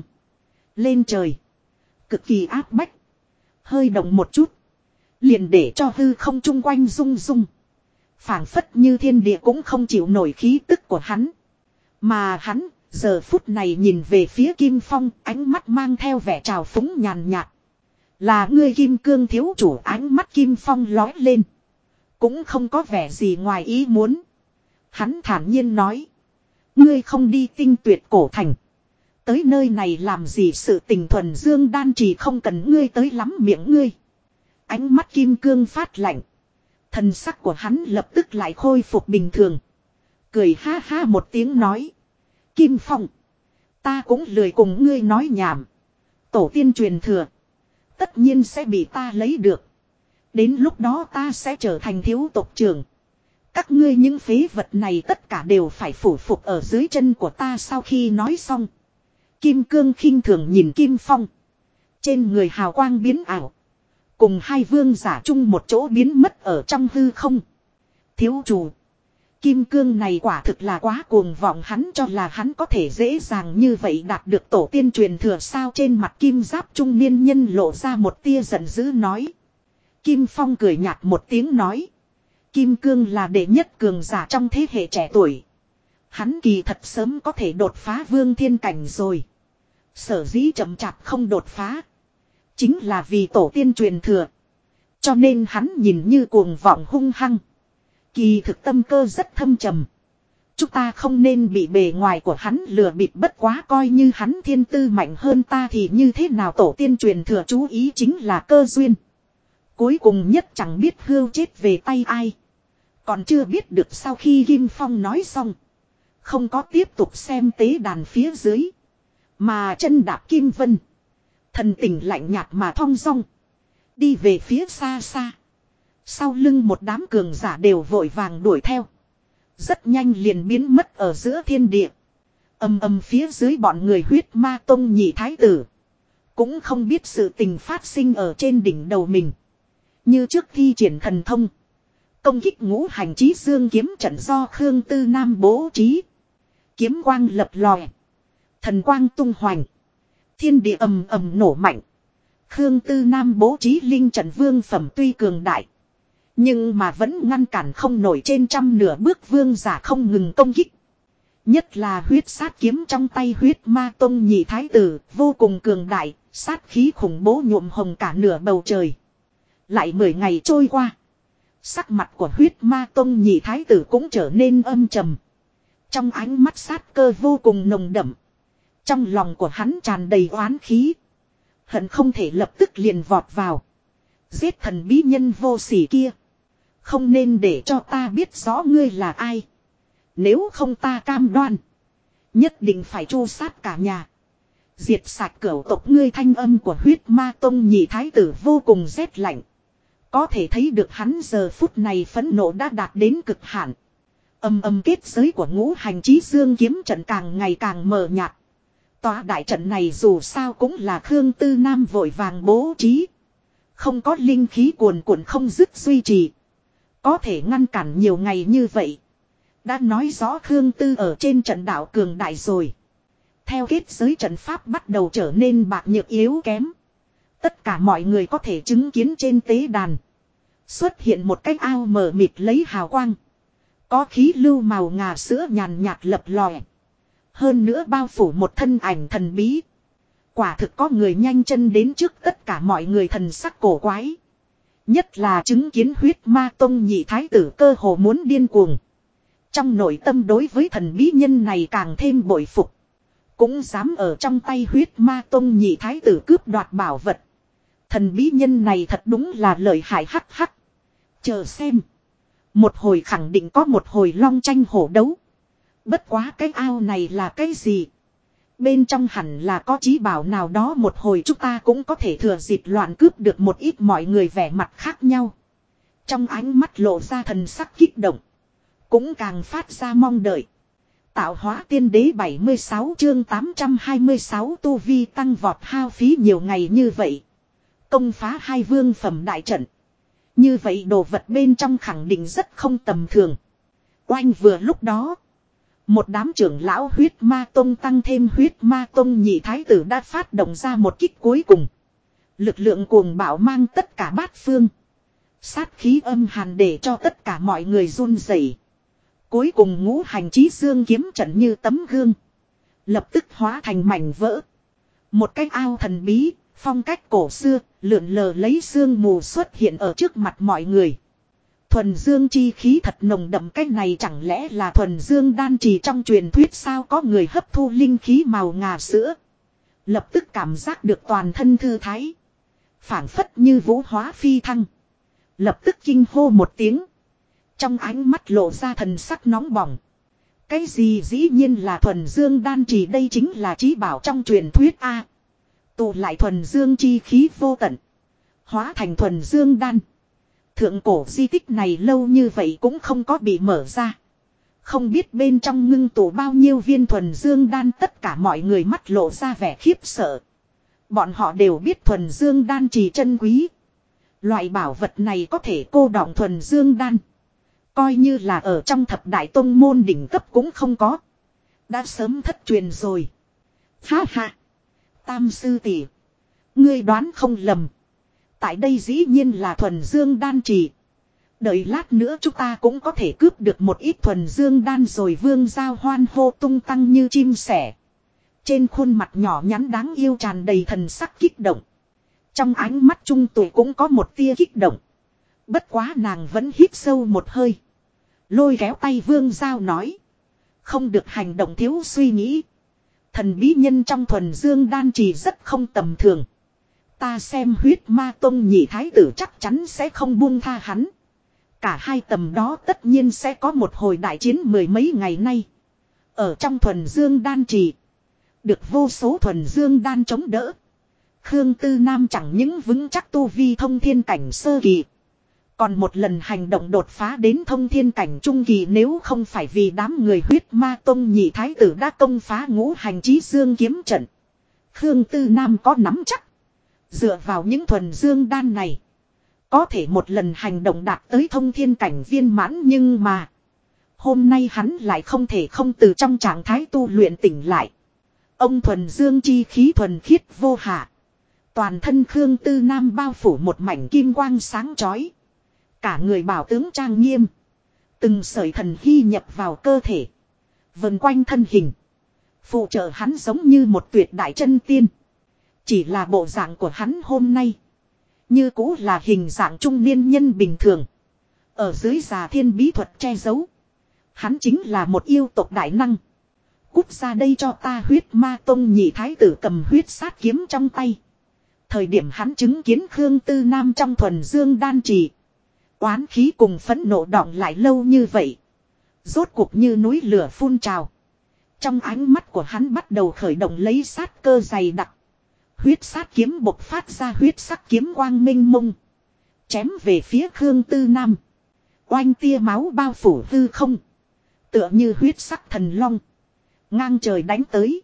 lên trời. Cực kỳ áp bách. Hơi động một chút. Liền để cho hư không chung quanh rung rung. Phảng phất như thiên địa cũng không chịu nổi khí tức của hắn. Mà hắn, giờ phút này nhìn về phía Kim Phong, ánh mắt mang theo vẻ trào phúng nhàn nhạt. Là ngươi Kim Cương thiếu chủ? Ánh mắt Kim Phong lói lên. Cũng không có vẻ gì ngoài ý muốn. Hắn thản nhiên nói. Ngươi không đi tinh tuyệt cổ thành. Tới nơi này làm gì? Sự tình thuần dương đan trì không cần ngươi tới lắm miệng ngươi. Ánh mắt Kim Cương phát lạnh. Thần sắc của hắn lập tức lại khôi phục bình thường. Cười ha ha một tiếng nói. Kim Phong. Ta cũng lười cùng ngươi nói nhảm. Tổ tiên truyền thừa. Tất nhiên sẽ bị ta lấy được. Đến lúc đó ta sẽ trở thành thiếu tộc trưởng. Các ngươi những phế vật này tất cả đều phải phủ phục ở dưới chân của ta. Sau khi nói xong, Kim Cương khinh thường nhìn Kim Phong. Trên người hào quang biến ảo. Cùng hai vương giả chung một chỗ biến mất ở trong hư không. Thiếu chủ. Kim Cương này quả thực là quá cuồng vọng, hắn cho là hắn có thể dễ dàng như vậy đạt được tổ tiên truyền thừa sao? Trên mặt kim giáp trung niên nhân lộ ra một tia giận dữ nói. Kim Phong cười nhạt một tiếng nói. Kim Cương là đệ nhất cường giả trong thế hệ trẻ tuổi. Hắn kỳ thật sớm có thể đột phá vương thiên cảnh rồi. Sở dĩ chậm chạp không đột phá. Chính là vì tổ tiên truyền thừa. Cho nên hắn nhìn như cuồng vọng hung hăng. Kỳ thực tâm cơ rất thâm trầm. Chúng ta không nên bị bề ngoài của hắn lừa bịp, bất quá coi như hắn thiên tư mạnh hơn ta thì như thế nào, tổ tiên truyền thừa chú ý chính là cơ duyên. Cuối cùng nhất chẳng biết hưu chết về tay ai. Còn chưa biết được. Sau khi Kim Phong nói xong, không có tiếp tục xem tế đàn phía dưới, mà chân đạp Kim Vân, thần tình lạnh nhạt mà thong dong đi về phía xa xa. Sau lưng một đám cường giả đều vội vàng đuổi theo. Rất nhanh liền biến mất ở giữa thiên địa. Ầm ầm phía dưới bọn người Huyết Ma Tông nhị thái tử cũng không biết sự tình phát sinh ở trên đỉnh đầu mình. Như trước thi triển thần thông, công kích ngũ hành chí dương kiếm trận do Khương Tư Nam bố trí. Kiếm quang lập lòe, thần quang tung hoành, thiên địa ầm ầm nổ mạnh. Khương Tư Nam bố trí linh trận vương phẩm tuy cường đại, nhưng mà vẫn ngăn cản không nổi trên trăm nửa bước vương giả không ngừng công kích. Nhất là huyết sát kiếm trong tay Huyết Ma Tông nhị thái tử vô cùng cường đại, sát khí khủng bố nhuộm hồng cả nửa bầu trời. Lại 10 ngày trôi qua, sắc mặt của Huyết Ma Tông nhị thái tử cũng trở nên âm trầm. Trong ánh mắt sát cơ vô cùng nồng đậm. Trong lòng của hắn tràn đầy oán khí, hận không thể lập tức liền vọt vào giết thần bí nhân vô sỉ kia. Không nên để cho ta biết rõ ngươi là ai. Nếu không ta cam đoan nhất định phải tru sát cả nhà, diệt sạch cửu tộc ngươi. Thanh âm của Huyết Ma Tông nhị thái tử vô cùng rét lạnh. Có thể thấy được hắn giờ phút này phẫn nộ đã đạt đến cực hạn. Ầm ầm kết giới của ngũ hành chí dương kiếm trận càng ngày càng mờ nhạt. Tòa đại trận này dù sao cũng là Khương Tư Nam vội vàng bố trí, không có linh khí cuồn cuộn không dứt duy trì, có thể ngăn cản nhiều ngày như vậy, đã nói rõ Khương Tư ở trên trận đạo cường đại rồi. Theo kết giới trận pháp bắt đầu trở nên bạc nhược yếu kém, tất cả mọi người có thể chứng kiến trên tế đàn xuất hiện một cái ao mờ mịt lấy hào quang, có khí lưu màu ngà sữa nhàn nhạt lập lòe. Hơn nữa bao phủ một thân ảnh thần bí. Quả thực có người nhanh chân đến trước, tất cả mọi người thần sắc cổ quái. Nhất là chứng kiến Huyết Ma Tông nhị thái tử cơ hồ muốn điên cuồng. Trong nội tâm đối với thần bí nhân này càng thêm bội phục. Cũng dám ở trong tay Huyết Ma Tông nhị thái tử cướp đoạt bảo vật. Thần bí nhân này thật đúng là lợi hại hắc hắc. Chờ xem. Một hồi khẳng định có một hồi long tranh hổ đấu. Bất quá cái ao này là cái gì? Bên trong hẳn là có chí bảo nào đó, một hồi chúng ta cũng có thể thừa dịp loạn cướp được một ít. Mọi người vẻ mặt khác nhau. Trong ánh mắt lộ ra thần sắc kích động. Cũng càng phát ra mong đợi. Tạo hóa tiên đế 76 chương 826 tu vi tăng vọt, hao phí nhiều ngày như vậy. Công phá 2 vương phẩm đại trận. Như vậy đồ vật bên trong khẳng định rất không tầm thường. Oanh, vừa lúc đó, một đám trưởng lão Huyết Ma Tông tăng thêm Huyết Ma Tông nhị thái tử đã phát động ra một kích cuối cùng. Lực lượng cuồng bạo mang tất cả bát phương. Sát khí âm hàn để cho tất cả mọi người run rẩy. Cuối cùng ngũ hành chí dương kiếm trận như tấm gương, lập tức hóa thành mảnh vỡ. Một cái ao thần bí, phong cách cổ xưa, lượn lờ lấy sương mù xuất hiện ở trước mặt mọi người. Thuần dương chi khí thật nồng đậm, cái này chẳng lẽ là thuần dương đan trì trong truyền thuyết sao? Có người hấp thu linh khí màu ngà sữa, lập tức cảm giác được toàn thân thư thái, phảng phất như vũ hóa phi thăng. Lập tức kinh hô một tiếng, trong ánh mắt lộ ra thần sắc nóng bỏng. Cái gì? Dĩ nhiên là thuần dương đan trì, đây chính là chí bảo trong truyền thuyết a. Tụ lại thuần dương chi khí vô tận, hóa thành thuần dương đan. Thượng cổ di tích này lâu như vậy cũng không có bị mở ra. Không biết bên trong ngưng tụ bao nhiêu viên thuần dương đan, tất cả mọi người mắt lộ ra vẻ khiếp sợ. Bọn họ đều biết thuần dương đan trì chân quý. Loại bảo vật này có thể cô đọng thuần dương đan, coi như là ở trong thập đại tông môn đỉnh cấp cũng không có, đã sớm thất truyền rồi. Ha ha, Tam sư tỷ, ngươi đoán không lầm. Tại đây dĩ nhiên là thuần dương đan trì. Đợi lát nữa chúng ta cũng có thể cướp được một ít thuần dương đan rồi. Vương Giao hoan hô tung tăng như chim sẻ. Trên khuôn mặt nhỏ nhắn đáng yêu tràn đầy thần sắc kích động. Trong ánh mắt trung tuổi cũng có một tia kích động. Bất quá nàng vẫn hít sâu một hơi. Lôi kéo tay Vương Giao nói. Không được hành động thiếu suy nghĩ. Thần bí nhân trong thuần dương đan trì rất không tầm thường. Ta xem huyết ma tông nhị thái tử chắc chắn sẽ không buông tha hắn. Cả hai tầm đó tất nhiên sẽ có một hồi đại chiến mười mấy ngày nay. Ở trong thuần dương đan trì. Được vô số thuần dương đan chống đỡ. Khương Tư Nam chẳng những vững chắc tu vi thông thiên cảnh sơ kỳ. Còn một lần hành động đột phá đến thông thiên cảnh trung kỳ, nếu không phải vì đám người huyết ma tông nhị thái tử đã công phá ngũ hành chí dương kiếm trận. Khương Tư Nam có nắm chắc. Dựa vào những thuần dương đan này. Có thể một lần hành động đạt tới thông thiên cảnh viên mãn, nhưng mà. Hôm nay hắn lại không thể không từ trong trạng thái tu luyện tỉnh lại. Ông thuần dương chi khí thuần khiết vô hạ. Toàn thân Khương Tư Nam bao phủ một mảnh kim quang sáng chói. Cả người bảo tướng trang nghiêm. Từng sợi thần hy nhập vào cơ thể. Vần quanh thân hình. Phụ trợ hắn giống như một tuyệt đại chân tiên. Chỉ là bộ dạng của hắn hôm nay. Như cũ là hình dạng trung niên nhân bình thường. Ở dưới già thiên bí thuật che giấu. Hắn chính là một yêu tộc đại năng. Cút ra đây cho ta. Huyết ma tông nhị thái tử cầm huyết sát kiếm trong tay. Thời điểm hắn chứng kiến Khương Tư Nam trong thuần dương đan trì. Oán khí cùng phẫn nộ đọng lại lâu như vậy. Rốt cuộc như núi lửa phun trào. Trong ánh mắt của hắn bắt đầu khởi động lấy sát cơ dày đặc. Huyết sát kiếm bộc phát ra huyết sắc kiếm quang minh mông. Chém về phía Khương Tư Nam. Oanh tia máu bao phủ hư không. Tựa như huyết sắc thần long. Ngang trời đánh tới.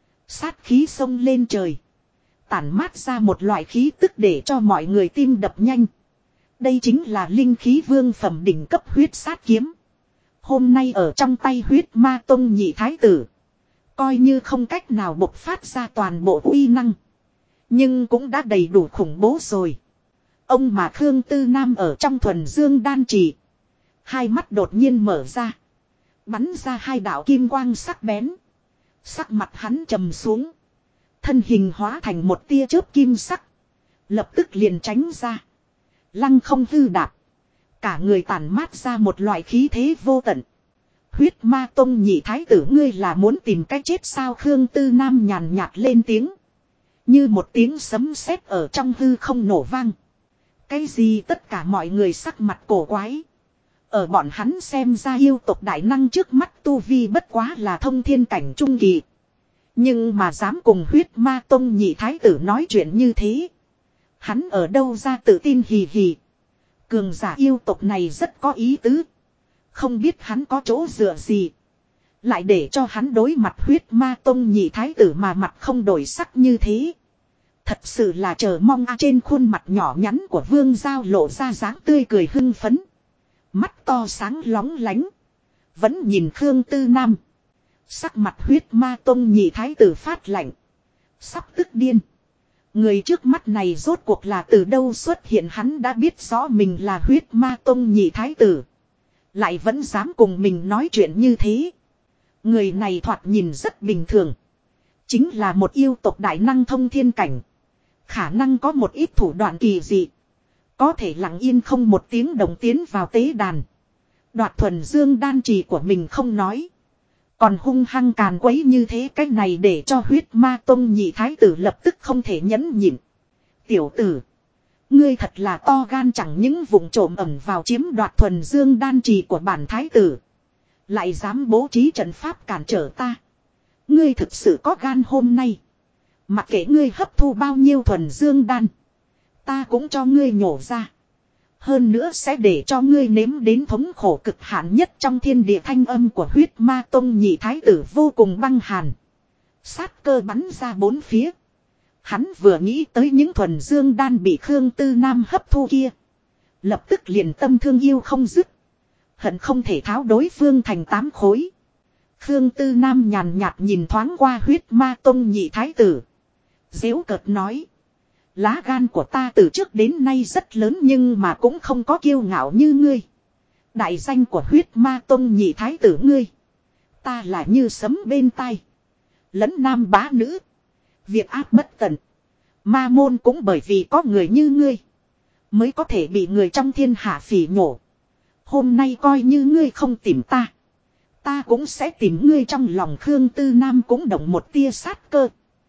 Sát khí xông lên trời. Tản mát ra một loại khí tức để cho mọi người tim đập nhanh. Đây chính là linh khí vương phẩm đỉnh cấp huyết sát kiếm. Hôm nay ở trong tay huyết ma tông nhị thái tử. Coi như không cách nào bộc phát ra toàn bộ uy năng. Nhưng cũng đã đầy đủ khủng bố rồi. Ông mà Khương Tư Nam ở trong thuần dương đan trì. Hai mắt đột nhiên mở ra. Bắn ra hai đạo kim quang sắc bén. Sắc mặt hắn trầm xuống. Thân hình hóa thành một tia chớp kim sắc. Lập tức liền tránh ra. Lăng không hư đạp. Cả người tản mát ra một loại khí thế vô tận. Huyết ma tông nhị thái tử, ngươi là muốn tìm cách chết sao? Khương Tư Nam nhàn nhạt lên tiếng. Như một tiếng sấm sét ở trong hư không nổ vang. Cái gì? Tất cả mọi người sắc mặt cổ quái. Ở bọn hắn xem ra yêu tộc đại năng trước mắt tu vi bất quá là thông thiên cảnh trung kỳ. Nhưng mà dám cùng huyết ma tông nhị thái tử nói chuyện như thế. Hắn ở đâu ra tự tin? Hì hì. Cường giả yêu tộc này rất có ý tứ. Không biết hắn có chỗ dựa gì. Lại để cho hắn đối mặt huyết ma tông nhị thái tử mà mặt không đổi sắc như thế. Thật sự là chờ mong. Trên khuôn mặt nhỏ nhắn của Vương Giao lộ ra dáng tươi cười hưng phấn. Mắt to sáng lóng lánh. Vẫn nhìn Khương Tư Nam. Sắc mặt huyết ma tông nhị thái tử phát lạnh. Sắp tức điên. Người trước mắt này rốt cuộc là từ đâu xuất hiện? Hắn đã biết rõ mình là huyết ma tông nhị thái tử. Lại vẫn dám cùng mình nói chuyện như thế. Người này thoạt nhìn rất bình thường. Chính là một yêu tộc đại năng thông thiên cảnh. Khả năng có một ít thủ đoạn kỳ dị. Có thể lặng yên không một tiếng động tiến vào tế đàn. Đoạt thuần dương đan trì của mình không nói. Còn hung hăng càn quấy như thế, cái này để cho huyết ma tông nhị thái tử lập tức không thể nhẫn nhịn. Tiểu tử. Ngươi thật là to gan, chẳng những vùng trộm ẩn vào chiếm đoạt thuần dương đan trì của bản thái tử. Lại dám bố trí trận pháp cản trở ta. Ngươi thực sự có gan. Hôm nay. Mặc kệ ngươi hấp thu bao nhiêu thuần dương đan. Ta cũng cho ngươi nhổ ra. Hơn nữa sẽ để cho ngươi nếm đến thống khổ cực hạn nhất trong thiên địa. Thanh âm của huyết ma tông nhị thái tử vô cùng băng hàn. Sát cơ bắn ra bốn phía. Hắn vừa nghĩ tới những thuần dương đan bị Khương Tư Nam hấp thu kia. Lập tức liền tâm thương yêu không dứt. Hận không thể tháo đối phương thành 8 khối. Khương Tư Nam nhàn nhạt nhìn thoáng qua huyết ma tông nhị thái tử. Giễu cợt nói. Lá gan của ta từ trước đến nay rất lớn, nhưng mà cũng không có kiêu ngạo như ngươi. Đại danh của huyết ma tông nhị thái tử ngươi. Ta là như sấm bên tai. Lẫn nam bá nữ. Việc áp bất tận. Ma môn cũng bởi vì có người như ngươi. Mới có thể bị người trong thiên hạ phỉ nhổ. Hôm nay coi như ngươi không tìm ta. Ta cũng sẽ tìm ngươi. Trong lòng Khương Tư Nam cũng động một tia sát cơ.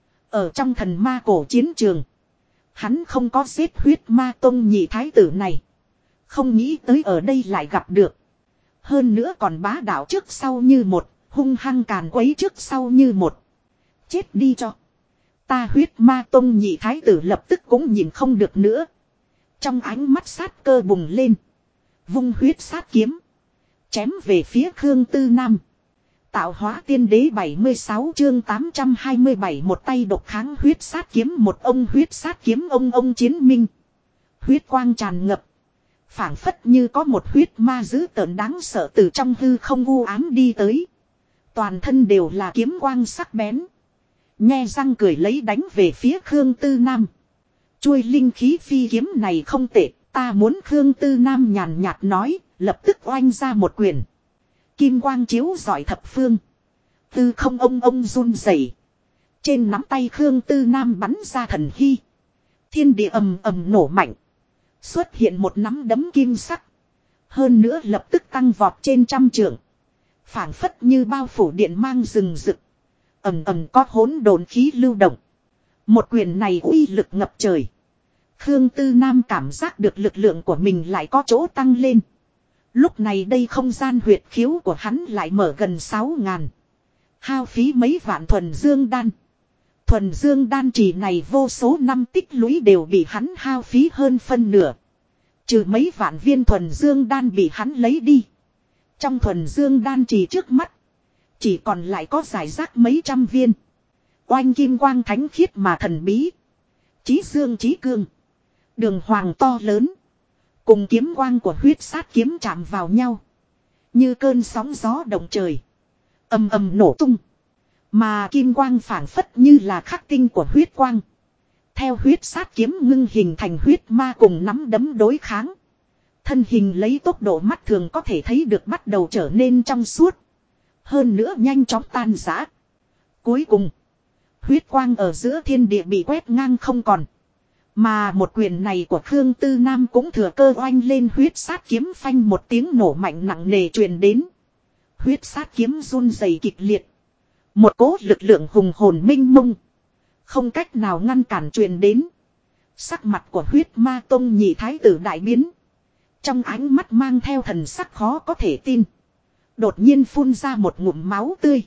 Ở trong thần ma cổ chiến trường. Hắn không có giết huyết ma tông nhị thái tử này. Không nghĩ tới ở đây lại gặp được. Hơn nữa còn bá đạo trước sau như một. Hung hăng càn quấy trước sau như một. Chết đi cho. Ta huyết ma tông nhị thái tử lập tức cũng nhìn không được nữa. Trong ánh mắt sát cơ bùng lên. Vung huyết sát kiếm. Chém về phía Khương Tư Nam. Tạo hóa tiên đế 76 chương 827 một tay độc kháng huyết sát kiếm. Một ông huyết sát kiếm ông chiến minh. Huyết quang tràn ngập. Phảng phất như có một huyết ma dữ tợn đáng sợ từ trong hư không u ám đi tới. Toàn thân đều là kiếm quang sắc bén. Nhe răng cười lấy đánh về phía Khương Tư Nam. Chuôi linh khí phi kiếm này không tệ, ta muốn. Khương Tư Nam nhàn nhạt nói, lập tức oanh ra một quyền. Kim quang chiếu rọi thập phương. Tư không ông run rẩy. Trên nắm tay Khương Tư Nam bắn ra thần hy. Thiên địa ầm ầm nổ mạnh. Xuất hiện một nắm đấm kim sắc. Hơn nữa lập tức tăng vọt trên 100 trượng. Phảng phất như bao phủ điện mang rừng rực. Ầm ầm có hỗn độn khí lưu động. Một quyền này uy lực ngập trời. Khương Tư Nam cảm giác được lực lượng của mình lại có chỗ tăng lên. Lúc này đây không gian huyệt khiếu của hắn lại mở gần 6.000. Hao phí mấy vạn thuần dương đan. Thuần dương đan trì này vô số năm tích lũy đều bị hắn hao phí hơn phân nửa. Trừ mấy vạn viên thuần dương đan bị hắn lấy đi. Trong thuần dương đan trì trước mắt. Chỉ còn lại có giải rác mấy trăm viên. Oanh kim quang thánh khiết mà thần bí. Chí dương chí cương. Đường hoàng to lớn. Cùng kiếm quang của huyết sát kiếm chạm vào nhau. Như cơn sóng gió động trời. Ầm ầm nổ tung. Mà kim quang phảng phất như là khắc tinh của huyết quang. Theo huyết sát kiếm ngưng hình thành huyết ma cùng nắm đấm đối kháng. Thân hình lấy tốc độ mắt thường có thể thấy được bắt đầu trở nên trong suốt. Hơn nữa nhanh chóng tan rã. Cuối cùng. Huyết quang ở giữa thiên địa bị quét ngang không còn. Mà một quyền này của Khương Tư Nam cũng thừa cơ oanh lên huyết sát kiếm phanh một tiếng nổ mạnh nặng nề truyền đến. Huyết sát kiếm run rẩy kịch liệt. Một cỗ lực lượng hùng hồn minh mông. Không cách nào ngăn cản truyền đến. Sắc mặt của huyết ma tông nhị thái tử đại biến. Trong ánh mắt mang theo thần sắc khó có thể tin. Đột nhiên phun ra một ngụm máu tươi.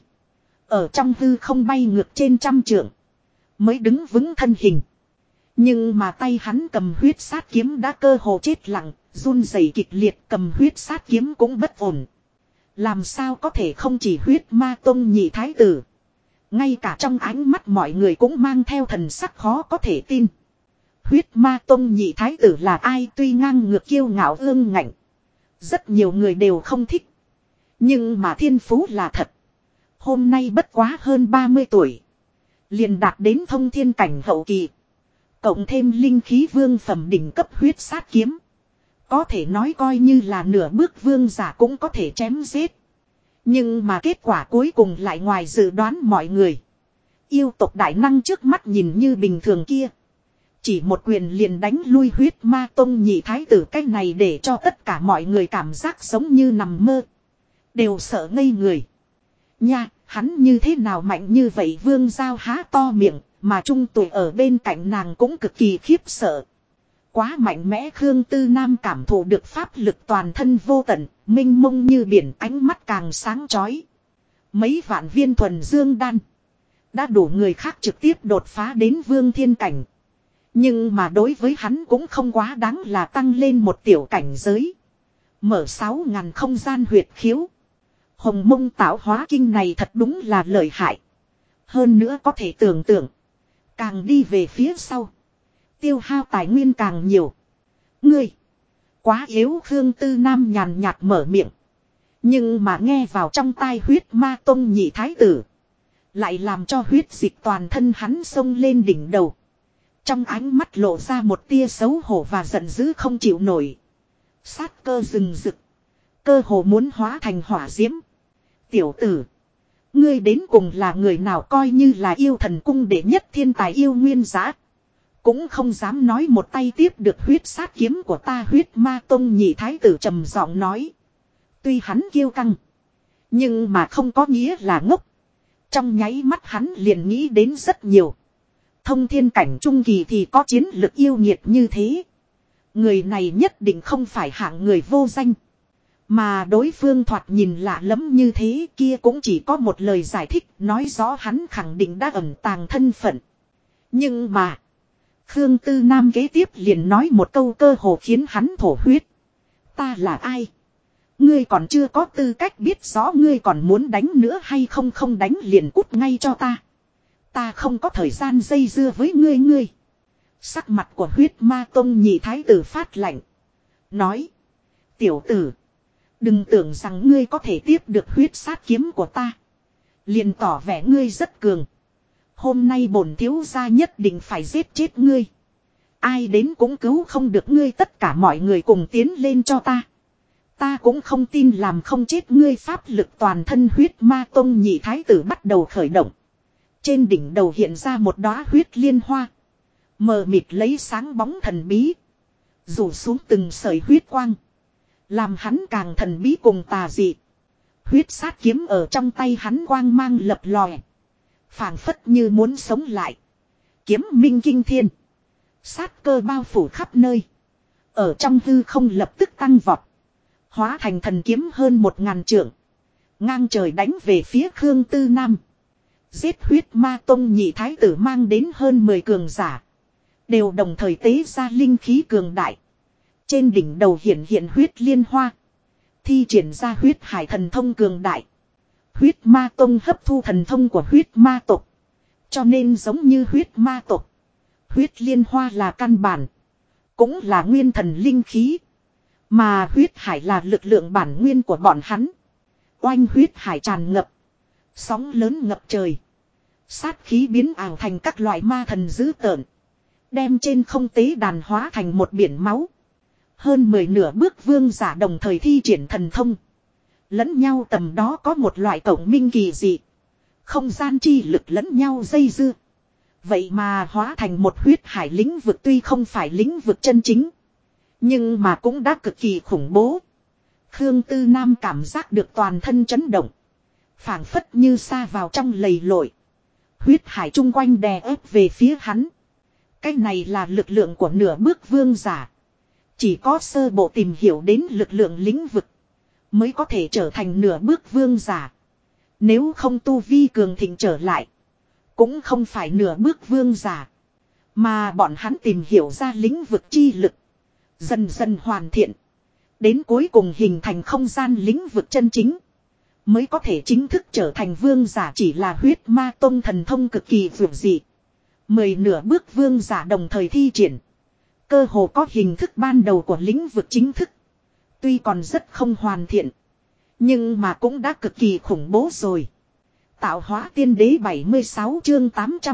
Ở trong hư không bay ngược trên 100 trượng. Mới đứng vững thân hình. Nhưng mà tay hắn cầm huyết sát kiếm đã cơ hồ chết lặng. Run rẩy kịch liệt, cầm huyết sát kiếm cũng bất ổn. Làm sao có thể không chỉ huyết ma tông nhị thái tử. Ngay cả trong ánh mắt mọi người cũng mang theo thần sắc khó có thể tin. Huyết ma tông nhị thái tử là ai, tuy ngang ngược kiêu ngạo ương ngạnh. Rất nhiều người đều không thích. Nhưng mà thiên phú là thật. Hôm nay bất quá hơn 30 tuổi. Liền đạt đến thông thiên cảnh hậu kỳ. Cộng thêm linh khí vương phẩm đỉnh cấp huyết sát kiếm. Có thể nói coi như là nửa bước vương giả cũng có thể chém giết. Nhưng mà kết quả cuối cùng lại ngoài dự đoán mọi người. Yêu tộc đại năng trước mắt nhìn như bình thường kia. Chỉ một quyền liền đánh lui huyết ma tông nhị thái tử, cái này để cho tất cả mọi người cảm giác giống như nằm mơ. Đều sợ ngây người. Nha, hắn như thế nào mạnh như vậy? Vương Giao há to miệng, mà trung tuổi ở bên cạnh nàng cũng cực kỳ khiếp sợ. Quá mạnh mẽ. Khương Tư Nam cảm thụ được pháp lực toàn thân vô tận, minh mông như biển, ánh mắt càng sáng chói. Mấy vạn viên thuần dương đan đã đủ người khác trực tiếp đột phá đến vương thiên cảnh. Nhưng mà đối với hắn cũng không quá đáng là tăng lên một tiểu cảnh giới. Mở 6.000 không gian huyệt khiếu. Hồng mông tạo hóa kinh này thật đúng là lợi hại. Hơn nữa có thể tưởng tượng. Càng đi về phía sau. Tiêu hao tài nguyên càng nhiều. Ngươi. Quá yếu. Khương Tư Nam nhàn nhạt mở miệng. Nhưng mà nghe vào trong tai huyết ma tông nhị thái tử. Lại làm cho huyết dịch toàn thân hắn xông lên đỉnh đầu. Trong ánh mắt lộ ra một tia xấu hổ và giận dữ không chịu nổi. Sát cơ rừng rực. Cơ hồ muốn hóa thành hỏa diễm. Tiểu tử. Ngươi đến cùng là người nào coi như là yêu thần cung đệ nhất thiên tài yêu nguyên giá. Cũng không dám nói một tay tiếp được huyết sát kiếm của ta. Huyết ma tông nhị thái tử trầm giọng nói. Tuy hắn kiêu căng. Nhưng mà không có nghĩa là ngốc. Trong nháy mắt hắn liền nghĩ đến rất nhiều. Thông thiên cảnh trung kỳ thì có chiến lực yêu nghiệt như thế. Người này nhất định không phải hạng người vô danh. Mà đối phương thoạt nhìn lạ lẫm như thế kia cũng chỉ có một lời giải thích nói rõ hắn khẳng định đã ẩn tàng thân phận. Nhưng mà. Khương Tư Nam kế tiếp liền nói một câu cơ hồ khiến hắn thổ huyết. Ta là ai? Ngươi còn chưa có tư cách biết rõ ngươi còn muốn đánh nữa hay không không đánh liền cút ngay cho ta. Ta không có thời gian dây dưa với ngươi. Sắc mặt của huyết ma tông nhị thái tử phát lạnh. Nói. Tiểu tử. Đừng tưởng rằng ngươi có thể tiếp được huyết sát kiếm của ta. Liền tỏ vẻ ngươi rất cường. Hôm nay bổn thiếu gia nhất định phải giết chết ngươi. Ai đến cũng cứu không được ngươi tất cả mọi người cùng tiến lên cho ta. Ta cũng không tin làm không chết ngươi pháp lực toàn thân huyết ma tông nhị thái tử bắt đầu khởi động. Trên đỉnh đầu hiện ra một đóa huyết liên hoa. Mờ mịt lấy sáng bóng thần bí. Rủ xuống từng sợi huyết quang. Làm hắn càng thần bí cùng tà dị. Huyết sát kiếm ở trong tay hắn quang mang lập lòe. Phảng phất như muốn sống lại. Kiếm minh kinh thiên. Sát cơ bao phủ khắp nơi. Ở trong hư không lập tức tăng vọt. Hóa thành thần kiếm hơn 1000 trượng. Ngang trời đánh về phía Khương Tư Nam. Giết huyết ma tông nhị thái tử mang đến hơn 10 cường giả. Đều đồng thời tế ra linh khí cường đại. Trên đỉnh đầu hiện huyết liên hoa. Thi triển ra huyết hải thần thông cường đại. Huyết ma tông hấp thu thần thông của huyết ma tộc. Cho nên giống như huyết ma tộc. Huyết liên hoa là căn bản. Cũng là nguyên thần linh khí. Mà huyết hải là lực lượng bản nguyên của bọn hắn. Oanh huyết hải tràn ngập. Sóng lớn ngập trời. Sát khí biến ảo thành các loại ma thần dữ tợn. Đem trên không tế đàn hóa thành một biển máu. Hơn 10 nửa bước vương giả đồng thời thi triển thần thông. Lẫn nhau tầm đó có một loại cộng minh kỳ dị. Không gian chi lực lẫn nhau dây dưa. Vậy mà hóa thành một huyết hải lĩnh vực tuy không phải lĩnh vực chân chính. Nhưng mà cũng đã cực kỳ khủng bố. Khương Tư Nam cảm giác được toàn thân chấn động. Phảng phất như sa vào trong lầy lội. Huyết hải chung quanh đè ép về phía hắn. Cái này là lực lượng của nửa bước vương giả. Chỉ có sơ bộ tìm hiểu đến lực lượng lĩnh vực. Mới có thể trở thành nửa bước vương giả. Nếu không tu vi cường thịnh trở lại. Cũng không phải nửa bước vương giả. Mà bọn hắn tìm hiểu ra lĩnh vực chi lực. Dần dần hoàn thiện. Đến cuối cùng hình thành không gian lĩnh vực chân chính. Mới có thể chính thức trở thành vương giả chỉ là huyết ma tông thần thông cực kỳ vượt dị. 10 nửa bước vương giả đồng thời thi triển. Cơ hồ có hình thức ban đầu của lĩnh vực chính thức. Tuy còn rất không hoàn thiện. Nhưng mà cũng đã cực kỳ khủng bố rồi. Tạo hóa tiên đế 76 chương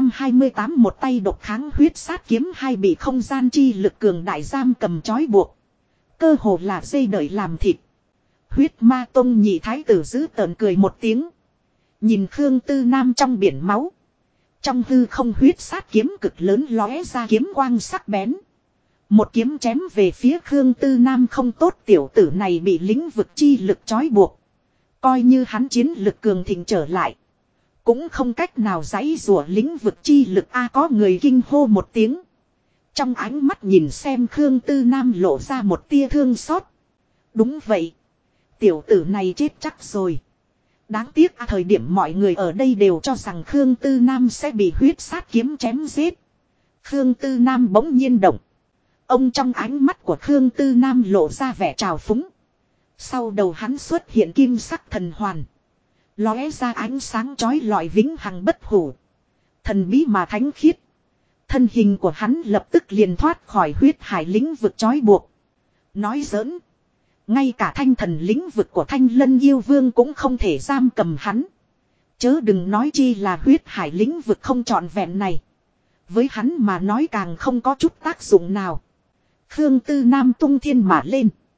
828 một tay độc kháng huyết sát kiếm hai bị không gian chi lực cường đại giam cầm trói buộc. Cơ hồ là dây đợi làm thịt. Huyết ma tông nhị thái tử giữ tợn cười một tiếng. Nhìn Khương Tư Nam trong biển máu. Trong hư không huyết sát kiếm cực lớn lóe ra kiếm quang sắc bén. Một kiếm chém về phía Khương Tư Nam không tốt tiểu tử này bị lĩnh vực chi lực trói buộc. Coi như hắn chiến lực cường thịnh trở lại. Cũng không cách nào giãy rủa lĩnh vực chi lực có người kinh hô một tiếng. Trong ánh mắt nhìn xem Khương Tư Nam lộ ra một tia thương xót. Đúng vậy. Tiểu tử này chết chắc rồi. Đáng tiếc thời điểm mọi người ở đây đều cho rằng Khương Tư Nam sẽ bị huyết sát kiếm chém giết. Khương Tư Nam bỗng nhiên động. Ông trong ánh mắt của Khương Tư Nam lộ ra vẻ trào phúng. Sau đầu hắn xuất hiện kim sắc thần hoàn. Lóe ra ánh sáng chói lọi vĩnh hằng bất hủ. Thần bí mà thánh khiết. Thân hình của hắn lập tức liền thoát khỏi huyết hải lĩnh vực trói buộc. Nói giỡn. Ngay cả thanh thần lĩnh vực của Thanh Lân Yêu Vương cũng không thể giam cầm hắn. Chớ đừng nói chi là huyết hải lĩnh vực không trọn vẹn này. Với hắn mà nói càng không có chút tác dụng nào. Khương Tư Nam tung thiên mà lên.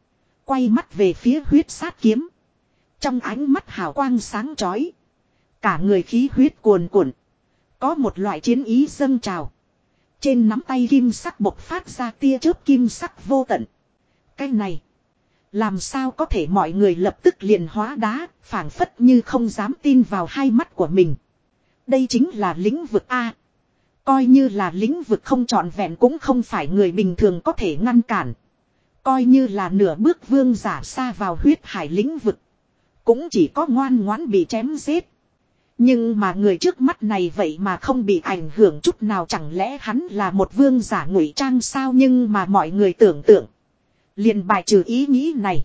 Quay mắt về phía huyết sát kiếm. Trong ánh mắt hào quang sáng chói. Cả người khí huyết cuồn cuộn. Có một loại chiến ý dâng trào. Trên nắm tay kim sắc bộc phát ra tia chớp kim sắc vô tận. Cái này. Làm sao có thể mọi người lập tức liền hóa đá. Phảng phất như không dám tin vào hai mắt của mình. Đây chính là lĩnh vực A. Coi như là lĩnh vực không trọn vẹn cũng không phải người bình thường có thể ngăn cản. Coi như là nửa bước vương giả xa vào huyết hải lĩnh vực. Cũng chỉ có ngoan ngoãn bị chém giết. Nhưng mà người trước mắt này vậy mà không bị ảnh hưởng chút nào, chẳng lẽ hắn là một vương giả ngụy trang sao? Nhưng mà mọi người tưởng tượng. Liền bài trừ ý nghĩ này.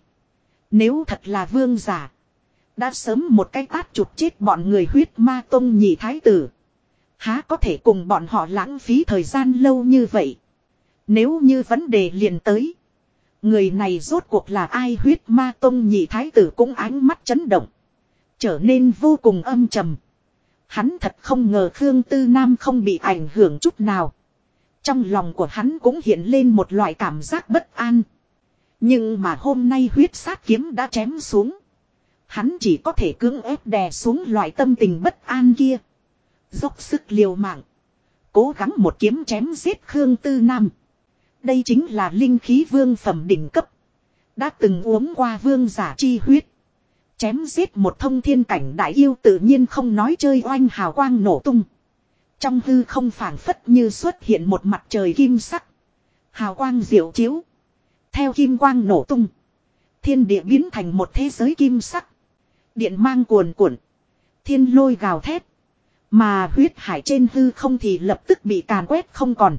Nếu thật là vương giả. Đã sớm một cái tát chụp chết bọn người huyết ma tông nhị thái tử. Há có thể cùng bọn họ lãng phí thời gian lâu như vậy. Nếu như vấn đề liền tới. Người này rốt cuộc là ai? Huyết ma tông nhị thái tử cũng ánh mắt chấn động. Trở nên vô cùng âm trầm. Hắn thật không ngờ Khương Tư Nam không bị ảnh hưởng chút nào. Trong lòng của hắn cũng hiện lên một loại cảm giác bất an. Nhưng mà hôm nay huyết sát kiếm đã chém xuống. Hắn chỉ có thể cưỡng ép đè xuống loại tâm tình bất an kia. Dốc sức liều mạng. Cố gắng một kiếm chém giết Khương Tư Nam. Đây chính là linh khí vương phẩm đỉnh cấp. Đã từng uống qua vương giả chi huyết. Chém giết một thông thiên cảnh đại yêu tự nhiên không nói chơi, oanh hào quang nổ tung. Trong hư không phảng phất như xuất hiện một mặt trời kim sắc. Hào quang diệu chiếu. Theo kim quang nổ tung. Thiên địa biến thành một thế giới kim sắc. Điện mang cuồn cuộn. Thiên lôi gào thét. Mà huyết hải trên hư không thì lập tức bị càn quét không còn.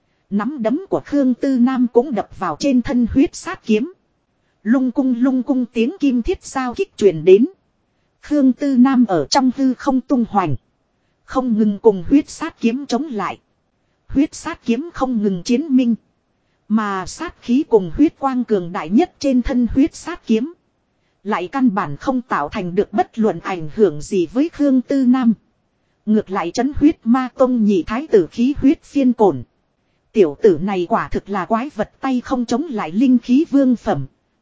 Nắm đấm của Khương Tư Nam cũng đập vào trên thân huyết sát kiếm. Lung cung tiếng kim thiết giao kích truyền đến. Khương Tư Nam ở trong hư không tung hoành. Không ngừng cùng huyết sát kiếm chống lại. Huyết sát kiếm không ngừng chiến minh. Mà sát khí cùng huyết quang cường đại nhất trên thân huyết sát kiếm. Lại căn bản không tạo thành được bất luận ảnh hưởng gì với Khương Tư Nam. Ngược lại trấn huyết ma tông nhị thái tử khí huyết phiên cổn. Tiểu tử này quả thực là quái vật, tay không chống lại linh khí vương phẩm.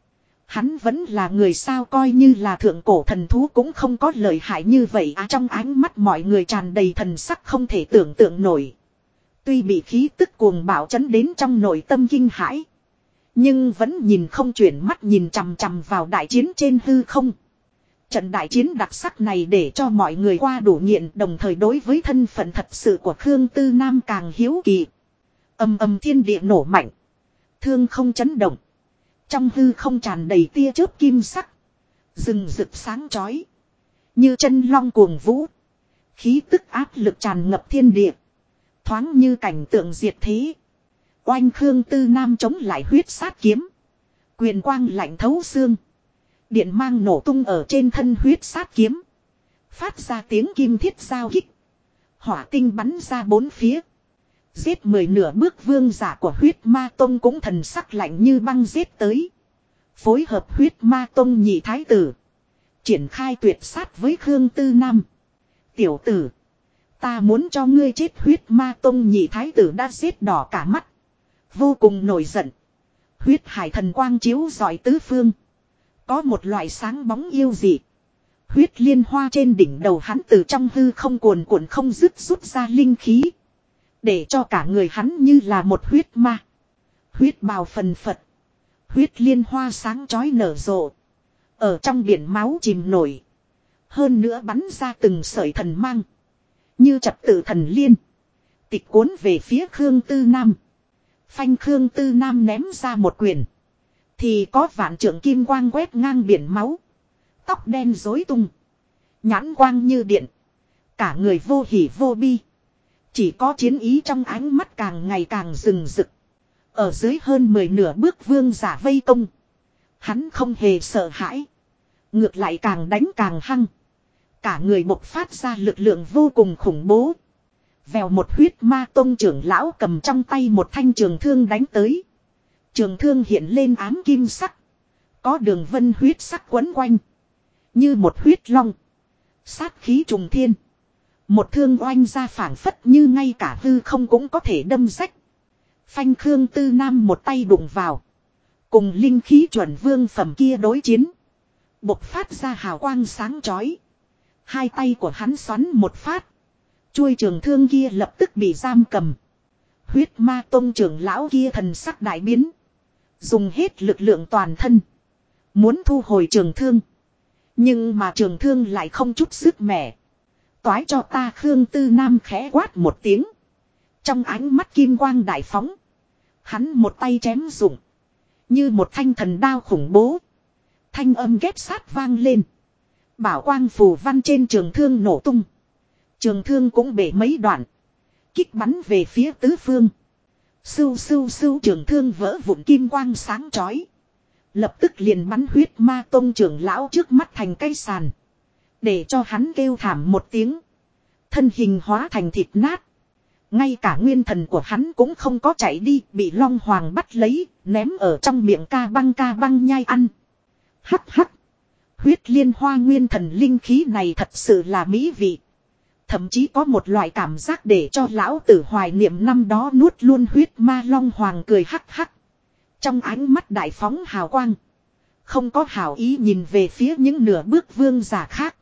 Hắn vẫn là người sao? Coi như là thượng cổ thần thú cũng không có lợi hại như vậy à. Trong ánh mắt mọi người tràn đầy thần sắc không thể tưởng tượng nổi. Tuy bị khí tức cuồng bạo chấn đến trong nội tâm kinh hãi. Nhưng vẫn nhìn không chuyển mắt nhìn chằm chằm vào đại chiến trên hư không. Trận đại chiến đặc sắc này để cho mọi người qua đủ nghiện, đồng thời đối với thân phận thật sự của Khương Tư Nam càng hiếu kỳ. Ầm ầm thiên địa nổ mạnh. Thương không chấn động. Trong hư không tràn đầy tia chớp kim sắc. Rừng rực sáng chói. Như chân long cuồng vũ. Khí tức áp lực tràn ngập thiên địa. Thoáng như cảnh tượng diệt thế. Oanh Khương Tư Nam chống lại huyết sát kiếm. Quyền quang lạnh thấu xương. Điện mang nổ tung ở trên thân huyết sát kiếm. Phát ra tiếng kim thiết giao kích. Hỏa tinh bắn ra bốn phía. Giết 10 nửa bước vương giả của huyết ma tông cũng thần sắc lạnh như băng giết tới. Phối hợp huyết ma tông nhị thái tử. Triển khai tuyệt sát với Khương Tư Nam. Tiểu tử. Ta muốn cho ngươi chết. Huyết ma tông nhị thái tử đã giết đỏ cả mắt. Vô cùng nổi giận. Huyết hải thần quang chiếu rọi tứ phương. Có một loại sáng bóng yêu dị. Huyết liên hoa trên đỉnh đầu hắn từ trong hư không cuồn cuộn không dứt rút ra linh khí. Để cho cả người hắn như là một huyết ma. Huyết bào phần phật. Huyết liên hoa sáng chói nở rộ. Ở trong biển máu chìm nổi. Hơn nữa bắn ra từng sợi thần mang. Như trật tự thần liên. Tịch cuốn về phía Khương Tư Nam. Phanh Khương Tư Nam ném ra một quyền. Thì có vạn trượng kim quang quét ngang biển máu. Tóc đen rối tung. Nhãn quang như điện. Cả người vô hỉ vô bi. Chỉ có chiến ý trong ánh mắt càng ngày càng rừng rực. Ở dưới hơn 10 nửa bước vương giả vây công. Hắn không hề sợ hãi. Ngược lại càng đánh càng hăng. Cả người bộc phát ra lực lượng vô cùng khủng bố. Vèo một huyết ma tông trưởng lão cầm trong tay một thanh trường thương đánh tới. Trường thương hiện lên ám kim sắc. Có đường vân huyết sắc quấn quanh. Như một huyết long. Sát khí trùng thiên. Một thương oanh ra phảng phất như ngay cả hư không cũng có thể đâm rách. Phanh Khương Tư Nam một tay đụng vào. Cùng linh khí chuẩn vương phẩm kia đối chiến. Bộc phát ra hào quang sáng chói. Hai tay của hắn xoắn một phát. Chuôi trường thương kia lập tức bị giam cầm. Huyết ma tông trưởng lão kia thần sắc đại biến. Dùng hết lực lượng toàn thân. Muốn thu hồi trường thương. Nhưng mà trường thương lại không chút sức mẻ. Toái cho ta Khương Tư Nam khẽ quát một tiếng. Trong ánh mắt kim quang đại phóng. Hắn một tay chém rụng. Như một thanh thần đao khủng bố. Thanh âm ghép sát vang lên. Bảo quang phù văn trên trường thương nổ tung. Trường thương cũng bể mấy đoạn. Kích bắn về phía tứ phương. Sưu sưu sưu trường thương vỡ vụn kim quang sáng chói. Lập tức liền bắn huyết ma tông trưởng lão trước mắt thành cây sàn. Để cho hắn kêu thảm một tiếng. Thân hình hóa thành thịt nát. Ngay cả nguyên thần của hắn cũng không có chạy đi. Bị Long Hoàng bắt lấy. Ném ở trong miệng ca băng nhai ăn. Hắc hắc. Huyết liên hoa nguyên thần linh khí này thật sự là mỹ vị. Thậm chí có một loại cảm giác để cho lão tử hoài niệm năm đó nuốt luôn huyết ma. Long Hoàng cười hắc hắc. Trong ánh mắt đại phóng hào quang. Không có hào ý nhìn về phía những nửa bước vương giả khác.